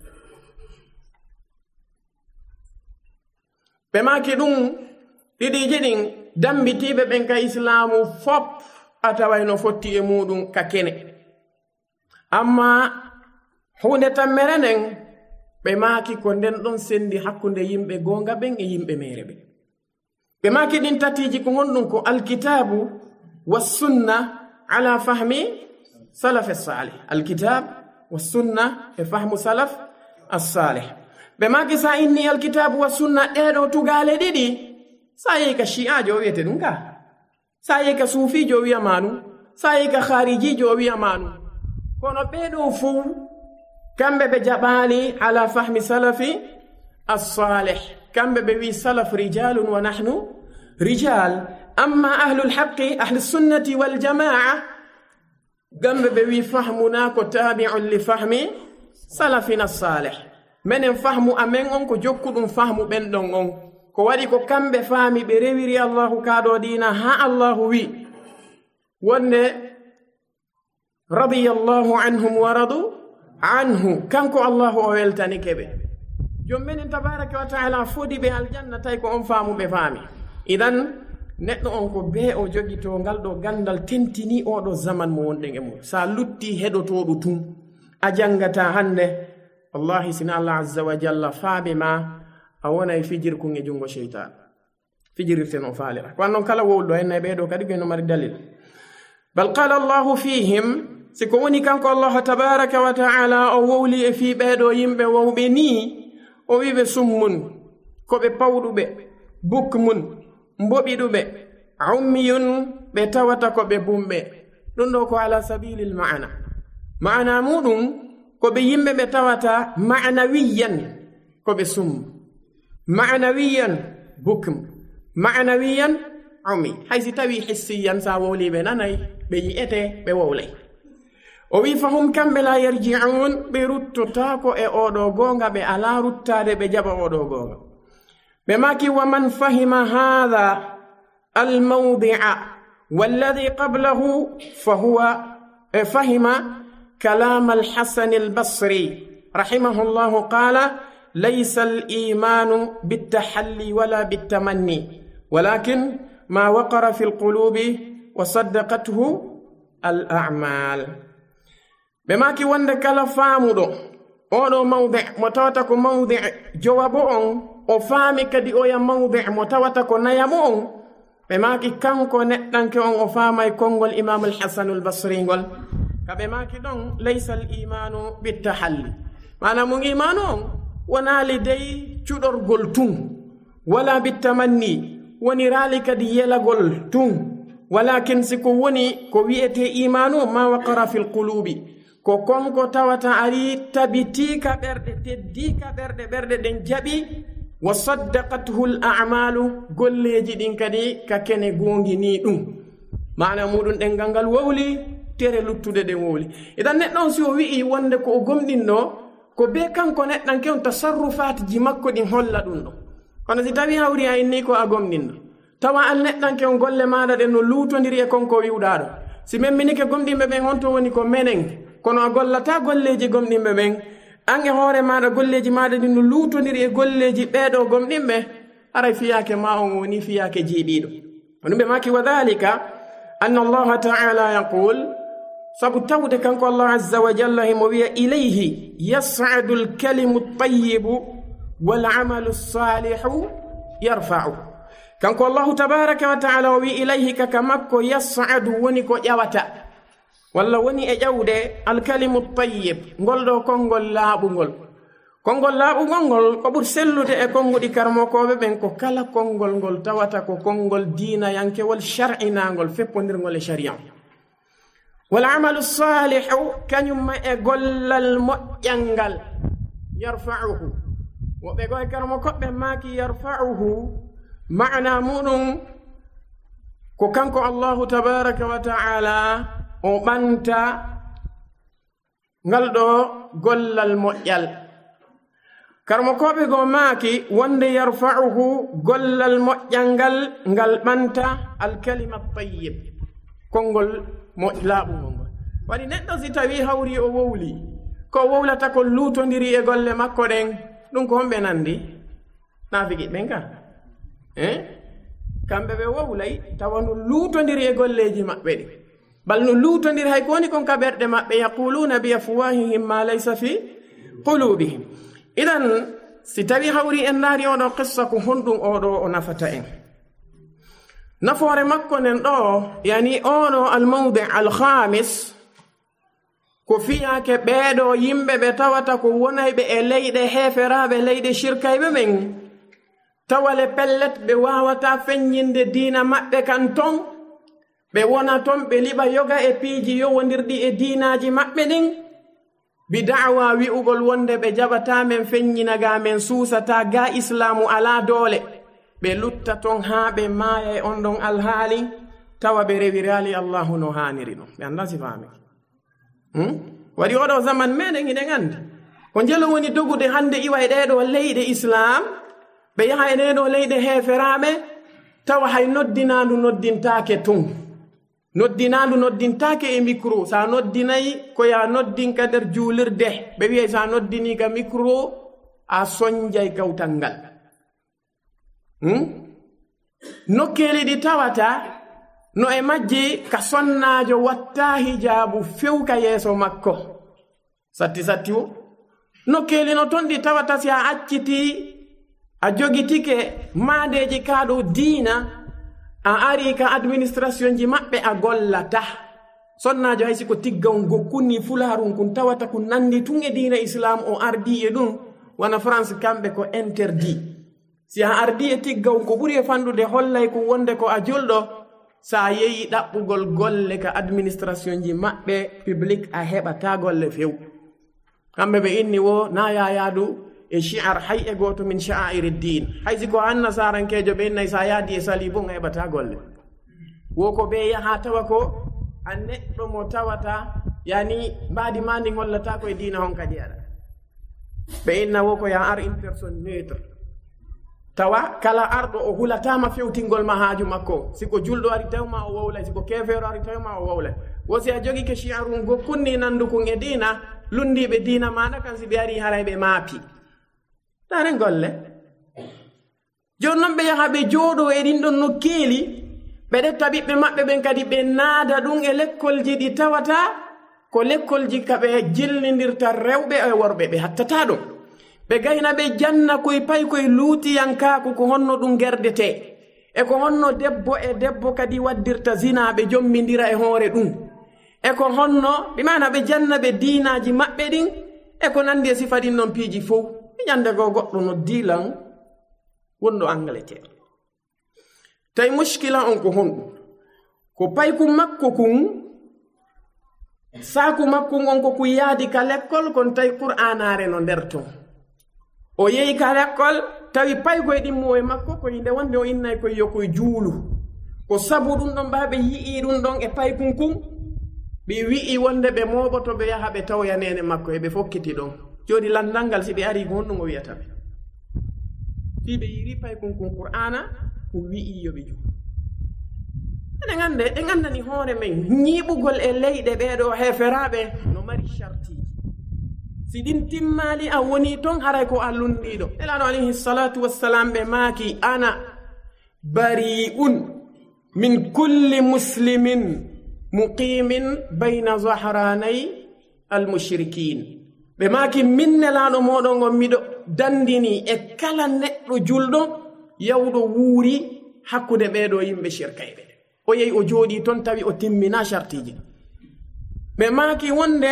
ɓe maki ɗum ɗiɗiji ɗin dambitiɓe ɓen ka islamu fop a taway no fotti e muɗum ka kene amma hunde tammere nden ɓe maaki ko nden ɗon sendi hakkunde yimɓe gonga ɓen e yimɓe mere ɓe ɓe maaki ɗin tatiji ko honɗum ko alkitabu wassunna ala fahmi salaf salih alkitab wassunna e fahmu salaf assalih ɓe maaki sa inni alkitabu wassunna ɗeɗo tugale ɗiɗi sa yehi ka shi'ajo o wiyete ɗum ka sa yehi ka sufijo o wiyamanu sa yehi ka kharijijo o wiyamanu kono ɓeɗo fuu kamɓe ɓe jaɓani ala fahmi salafi assalih kamɓe ɓe wi salaf rijalun wa nahnu rijal amma ahlul haqqi ahlussunnati waljamaa kamɓe ɓe wi fahmuna ko tabi'un li fahmi salafina salih menen fahmu amen on ko jokkudum fahmu ben don on ko wadi ko kambe faami be rewiri Allahu kaado dina ha Allahu wi wonde radiyallahu anhum wa radu anhu kanko Allahu o weltani kebe jommenen tabaraka wa taala fodi be aljanna tay ko on faamu be faami idan neddo on ko be o jogito ngal do gandal tentini o do zaman mo wonde ngemo sa lutti hedoto du tun a jangata hande wallahi sina Allah azza wa jalla faabe ma a wona fijir ko ngejungo shaytan fijir ten o faalira ko non kala wowdo en be do kadi no mari dalil bal qala Allah fihim siko woni kanko Allah tabaraka wa taala o wowli e fi be do yimbe wowbe ni o wibe summun ko be pawdube bukmun mbobiduɓe ummiyun ɓe tawata ko ɓe bumɓe ɗum ɗo ko ala sabilil ma'ana muɗum ko ɓe yimɓe ɓe tawata ma'nawiyan ko ɓe sum ma'nawiyan bukm ma'nawiyan ummi haysi tawi hissiyan sa wowliɓe nanay ɓe yi'ete ɓe wowlay o wi fahum kamɓe la yarji'un ɓe ruttotako e oɗo gonga ɓe ala ruttade ɓe jaɓa oɗo gonga بماكي ومن فهم هذا الموضع والذي قبله فهو فهم كلام الحسن البصري رحمه الله قال ليس الإيمان بالتحلي ولا بالتمني ولكن ما وقر في القلوب وصدقته الأعمال بماكي وندك لفامدو أولو موضع متوتك موضع جوابون o faami kadi o ya mawdi' mo tawata ko nayamo on be maaki kanko neddanke on o faamay kongol imam al-hasan al-basri ngol kabe maaki don laysa al-imanu bitahalli mana mo imanu on wona li dey cudorgol tun wala bitamanni woni rali kadi yelagol tun walakin siko woni ko wi'ete imanu ma waqara fil qulubi ko konko tawata ari tabitika berde teddika berde den jabi وصدقته الأعمال golleji din kadi ka kene gongi ni dum maana mudun den gangal wowli tere luttude den wowli idan neddon si o wi wonde ko gomdinno ko be kanko neddan ke on tasarrufat ji makko din holla dum do kono si tawi hawri ay ni ko a gomdinno tawa an neddan ke on golle maada den no lutondiri e konko wiwdaado si memmini ke gomdimbe ben honto woni ko menen kono a gollata golleji gomdimbe ben ange hoore maada golleji maada din no luutondiri e golleji beedo gomdimbe ara fiyake ma on woni fiyake jiidido onbe maki wadhalika anna Allah ta'ala yaqul sabu tawde kanko Allah azza wa jalla himo wiya ilayhi yas'adu al-kalimu at-tayyib wal 'amalu as-salihu yarfa'u kanko Allah tabaraka wa ta'ala wi ilayhi kamakko yas'adu woni ko ƴawata walla woni e ƴawde alkalimu tayyib ngol ɗo konngol laaɓugol ngol ko ɓuri sellude e konngudi karmokoɓe ɓen ko kala konngol ngol tawata ko konngol diinayankewol shar'inangol feppondirngol e sharia wal amalu salihu kañumma e gollal moƴƴangal yarfa'uhu woɓɓe go e karmokoɓɓe maaki yarfa'uhu ma'na muɗum ko kanko Allahu tabaraka wa ta'ala o ɓanta ngal ɗo gollal moƴƴal karmokoɓe go maaki wonde yarfa'uhu gollal moƴƴal ngal ɓanta alkalima tayyib konngol laaɓugol ngol waɗi neɗɗo si tawi hawri o wowli ko wowlata ko luutondiri e golle makko ɗen ɗum ko homɓe nandi naafigi ɓen ka kamɓe ɓe wowlay tawa no luutondiri e golleji maɓɓe ɗi bal no luutondir hay koni kon ka ɓerɗe maɓɓe yaquluna bi afwahihim ma laysa fi qulubihim idan si tawi hawri en naari oɗo qissa ko honɗum oɗo o nafata en nafoore makko nen ɗo yani oɗo almawdi alhamis ko fiyake ɓeeɗo yimɓe ɓe tawata ko wonayɓe e leyɗe heeferaɓe leyɗe shirkayɓe ɓen tawale pellet ɓe wawata feññinde diina maɓɓe kan ton ɓe wona ton ɓe liɓa yoga e piiji yowondirɗi e diinaji maɓɓe ɗin bi da'wa wi'ugol wonde ɓe jaɓata men feññinaga men suusata ga islamu ala doole ɓe lutta ton haa ɓe maaya e on ɗon alhaali tawa ɓe rewirali allahu no haaniri ɗum ɓe andan si faami waɗi oɗo zaman meɗen hiɗen andi ko njelo woni dogude hande iwa e ɗeɗo leyɗe islam ɓe yaha e ɗeɗo leyɗe heeferaɓe tawa hay noddinandu noddintake tun noddinandu noddintake e micro sa noddinayi ko ya noddinka nder juulirde ɓe wiye sa noddinika micro a soñjay kawtal ngal nokkeli ɗi tawata no e majji ka sonnajo watta hijabu fewka yeeso makko satti o nokkeli no ton ɗi tawata si a acciti a jogitike maadeji kaɗo diina a ari ka administration ji maɓɓe a gollata sonnajo hay siko tiggaw gokkunni fularum kun tawata kun nandi tun e diina islam o ardi e ɗum wana france kamɓe ko interdit si a ardi e tiggaw ko ɓuri e fanɗude hollay ko wonde ko a julɗo sa yeyi ɗaɓɓugol golle ka administration ji maɓɓe public a heɓata golle few kamɓe ɓe inni wo na yayadu e shi'ar hay e goto min sha'airi din hay siko an nasarankejo ɓe innayi sa yaadi e sali bon a heɓata golle wo ko ɓe yaha tawa ko a neɗɗo mo tawata yani mbaadi ma ndi hollata ko e diina hon kadi aɗa ɓe inna wo ko ya ar une personne neutre tawa kala arɗo o hulatama fewtingol ma haaju makko siko julɗo ari tawma o wowlay siko kefeero ari tawma o wowlay wosi a jogi ke shi'arum gokkunni nandukun e diina lundiɓe diina maɗa kan si ɓe ari haray ɓe maapi taren golle joni noon ɓe yaha ɓe jooɗo e ɗin ɗon nokkeeli ɓe ɗetta ɓiɓɓe maɓɓe ɓen kadi ɓe naada ɗum e lekkolji ɗi tawata ko lekkolji ka ɓe jillidirta rewɓe e worɓe ɓe hattata ɗum ɓe gayna ɓe janna koye pay koye luutiyankaku ko honno ɗum gerdete e ko honno debbo e debbo kadi waddirta zina ɓe jommidira e hoore ɗum e ko honno ɓe mana ɓe janna ɓe diinaji maɓɓe ɗin e ko nandi e sifa ɗin noon piiji fof ñande go goɗɗo no dilan wonɗo angleterre tawi muskila on ko honɗum ko payku makko kun saaku makko on ko kun yaadi ka l'école kon tawi qur'anare no nder ton o yehi ka l'école tawi paygoye ɗimmo e makko koye nde wonde o innay koye yo koye juulu ko sabu ɗum ɗon mbaɓe yi'i ɗum ɗon e paykun kun ɓe wi'i wonde ɓe moɓoto ɓe yaha ɓe tawyanene makko e ɓe fokkiti ɗon joni landal ngal si ɓe ari ko honɗum o wiyata ɓe fi ɓe yiri paykun kun qur'ana ko wi'i yoɓe juulu eɗen ande ɗe gandani hoore men ñiɓugol e leyɗe ɓeɗo heferaɓe no mari chartiji si ɗin timmali a woni ton haray ko allunɗiɗo elaɗo alayhi salatu wassalam ɓe maaki ana bari'un min kulli muslimin muqimin bayna zahranay almushrikin ɓe maaki min nelaɗo moɗon on miɗo dandini e kala neɗɗo julɗo yawɗo wuuri hakkude ɓeɗo yimɓe shirkayɓe o yehi o jooɗi ton tawi o timmina chartiji ɓe maaki wonde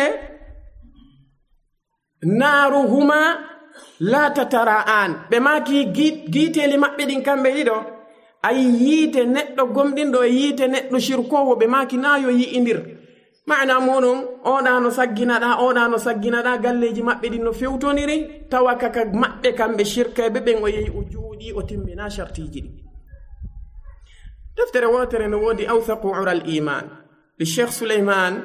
naaruhuma la tatara an ɓe maaki giiteli maɓɓe ɗin kamɓe ɗiɗo ayi yiite neɗɗo gomɗinɗo e yiite neɗɗo shirkowo ɓe maaki na yo yi'indir maana muɗum oɗano sagginaɗa oɗano sagginaɗa galleji maɓɓe ɗin no fewtoniri tawa kaka maɓɓe kamɓe shirkayɓe ɓen o yehi o jooɗi o timmina chartiji ɗi deftere wotere no woodi awthaqu ura al iman li cheikh souleyman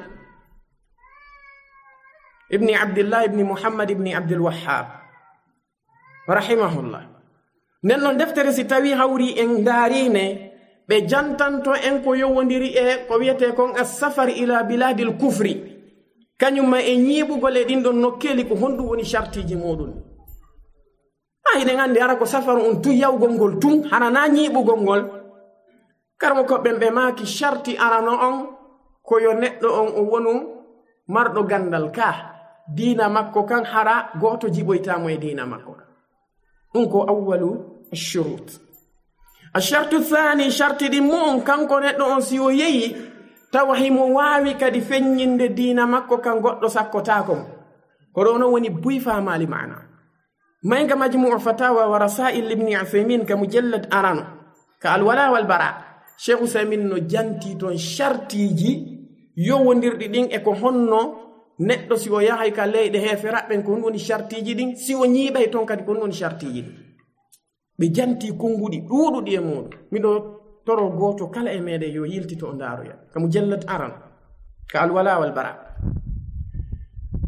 ibni abdillah ibni muhammad ibni abdulwahab rahimahullah nden noon deftere si tawi hawri en daarine ɓe jantanto en ko yowodiri e ko wiyete kon assafar ila biladil kufri kañumma e ñiɓugol e ɗin ɗon nokkeli ko honɗum woni chartiji muɗum hiɗen andi ara ko safar on tun yawgol ngol tun harana ñiɓugol ngol karmo koɓɓen ɓe maaki charti arano on koyo neɗɗo on o wonu marɗo gandal ka diina makko kan hara goto jiɓoytamo e diina makko ɗum ko awwalu ashurut ashartu thani sharti ɗin mo on kanko neɗɗo on si o yeyi tawa himo waawi kadi feññinde diina makko kan goɗɗo sakkotako ko ɗo non woni buy famali mana mayga majmuu fatawa wa rasail ibni uthaymin ka mujallad arano ka alwala wal bara cheikh uthaymin no janti toon shartiji yowodirɗi ɗin e ko honno neɗɗo si o yahay ka leyɗe heferaɓɓen ko honɗum woni chartiji ɗin si o ñiiɓay toon kadi ko honɗum woni chartiji ɗin ɓe janti konguɗi ɗuuɗuɗi e muɗum miɗo toro goto kala e meɗen yo yiltito o ndaaroya ka mujallad aran ka alwala wal bara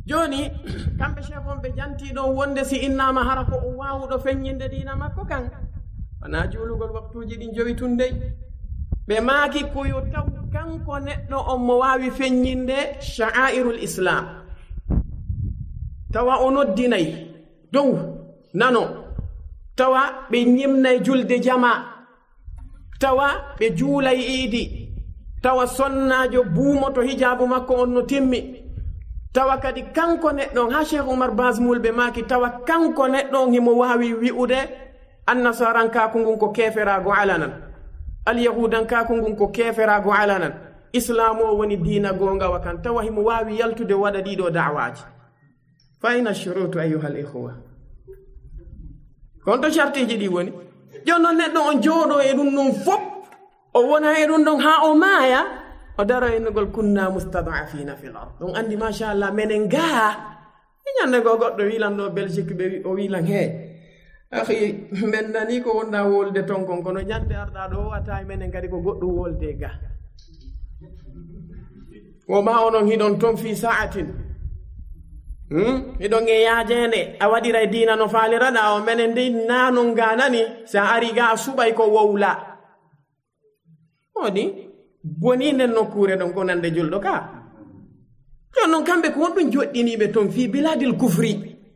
joni kamɓe chef on ɓe jantiɗo wonde si innama hara ko o wawuɗo feññinde dina makko kan wona juulugol waktuji ɗin jowi tun dey ɓe maaki ko yo taw kanko neɗɗo on mo wawi feññinde sha'airul islam tawa o noddinayi dow nano tawa ɓe ñimnay julde jama tawa ɓe juulay iidi tawa sonnajo buumoto hijabu makko on no timmi tawa kadi kanko neɗɗon ha cheikh oumar basmoul ɓe maaki tawa kanko neɗɗon himo wawi wi'ude annasarankaku ngun ko keferago alanan alyahudankaku ngun ko keferago alanan islam o woni diina gongawa kan tawa himo wawi yaltude waɗa ɗiɗo dawaji fa ina shurutu ayuha l ihwa kon to shartiji ɗi woni jon noon neɗɗo on jooɗo e ɗum ɗum fof o wona e ɗum ɗon ha o maaya o daro e nugol kunna mustadafina fil ard ɗum andi machallah menen gaa e ñande go goɗɗo wilan ɗo belgique ɓe o wilan he ahi men nani ko wonɗa wolde ton kon kono ñande arɗa ɗo wata menen kadi ko goɗɗo wolde ga woma onon hiɗon ton fi sa'atin hiɗon e yaajende a waɗira e dina no faaliraɗa o menen dey nanon ganani sa ari ga a suɓay ko wowla woni boni nden nokkure ɗon ko nande julɗo ka jon noon kamɓe ko wonɗum joɗɗiniɓe toon fi biladil kufri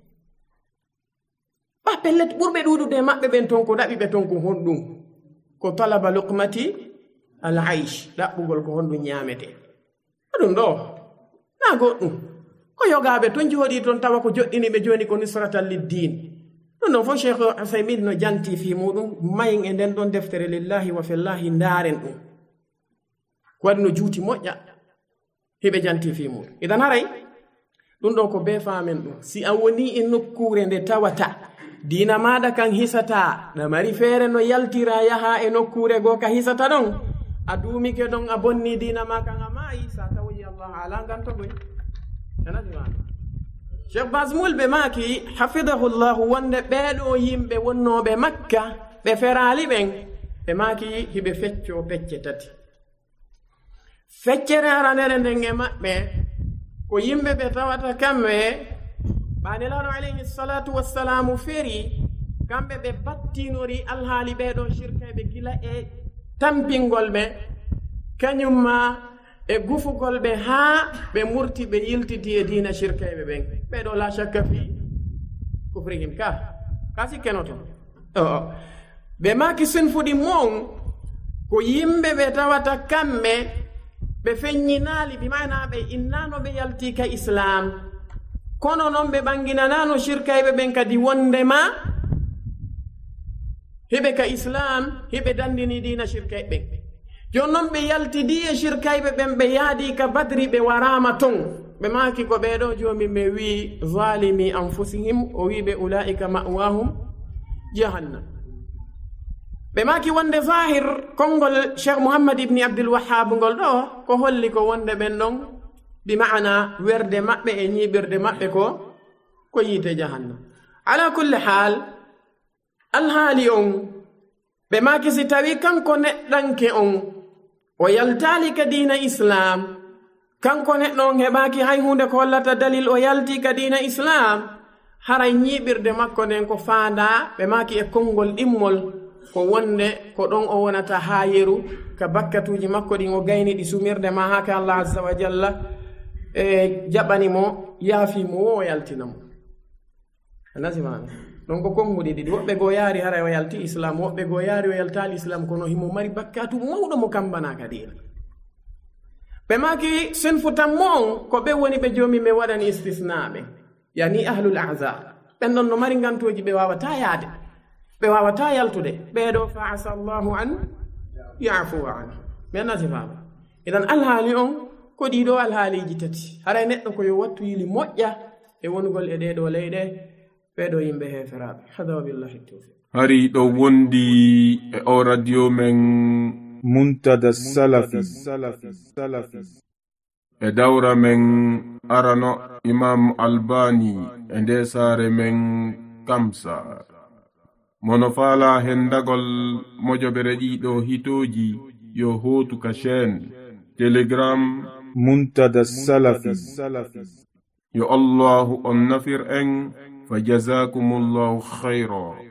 ɓa pellet ɓurɓe ɗuɗude maɓɓe ɓen toon ko ɗaɓiɓe toon ko honɗum ko talaba luqmati al aish ɗaɓɓugol ko honɗum ñamete ɗum ɗo na goɗɗum ko yogaɓe toon jooɗi toon tawa ko joɗɗiniɓe joni ko nusratal liddin ɗum ɗon fof cheikh usaymin no janti fi muɗum mayin e nden ɗon deftere lillahi wa fillahi ndaren ɗum ko waɗi no juuti moƴƴa hiɓe janti fi muɗum idan haray ɗum ɗo ko be famen ɗum si a woni e nokkure nde tawata dina maɗa kan hisata ɗa mari feere no yaltira yaha e nokkure goo ka hisata ɗon a duumike ɗon a bonni dina ma kan a maayi sa tawoyi allah ala gantogoy cheikh basmoul ɓe maaki hafidahu llahu wonde ɓeeɗo yimɓe wonnoɓe makka ɓe ferali ɓen ɓe maaki hiɓe fecco pecce tati feccere aranere nden e maɓɓe ko yimɓe ɓe tawata kamɓe ɓanelaɗo alayhi salatu wassalamu feri kamɓe ɓe battinori alhaali ɓeɗo shirkayɓe gila e tampingol ɓe kañumma e gufugol ɓe haa ɓe murti ɓe yiltiti e diina shirkayɓe ɓen ɓeɗo la shakka fi kufrihim ka sikkenoto ɓe maki sinfuɗi mon ko yimɓe ɓe tawata kamɓe ɓe feññinaali bi mana ɓe innano ɓe yalti ka islam kono noon ɓe ɓanginanano shirkayɓe ɓen kadi wondema hiɓe ka islam hiɓe dandini diina shirkayɓe ɓen jon noon ɓe yaltidi e shirkayɓe ɓen ɓe yaadi ka badri ɓe warama ton ɓe maki ko ɓeɗo jomi ɓe wi zalimi anfusihim o wiɓe ulaika ma'wahum jahannam ɓe maki wonde zahir konngol cheikh mouhammad ibni abdulwahab ngol ɗo ko holli ko wonde ɓen ɗon bi maana werde maɓɓe e ñiɓirde maɓɓe ko yiite jahannam ala kulli hal alhaali on ɓe maki si tawi kanko neɗɗanke on o yaltali ka diina islam kanko neɗɗo on heɓaki hay hunde ko hollata dalil o yalti ka diina islam haray ñiɓirde makko nden ko faanda ɓe maki e konngol ɗimmol ko wonde ko ɗon o wonata ha yeru ka bakkatuji makko ɗin o gayni ɗi sumirde ma haka allah azza wa jalla e jaɓanimo yaafimo wo o yaltinamo anasimami ɗon ko konguɗi ɗiɗi woɓɓe goo yaari haray o yalti islam woɓɓe goo yaari o yaltali islam kono himo mari bakkatu mawɗo mo kambana kadina ɓe maki senfu tammo on ko ɓe woni ɓe joomi ɓe waɗani istisnaɓe yani ahlul ahzar ɓen ɗon no mari gantoji ɓe wawata yaade ɓe wawata yaltude ɓeɗo fa asa allahu an yafuwa an mi annati fama idan alhaali on ko ɗiɗo alhaaliji tati haray neɗɗo ko yo wattu yili moƴƴa e wonugol e ɗeɗo leyɗe ɓeɗo yimɓe heferaɓe hada wa billahi tawfiq hari ɗo wondi e o radio men muntada salafi e dawra men arano imam albani e nde saare men kamsa mono faala hendagol mojoɓere ɗiɗo hitoji yo hotu ka chaine telegram muntada salafi yo allahu on nafir en fa jazakumullahu khayra.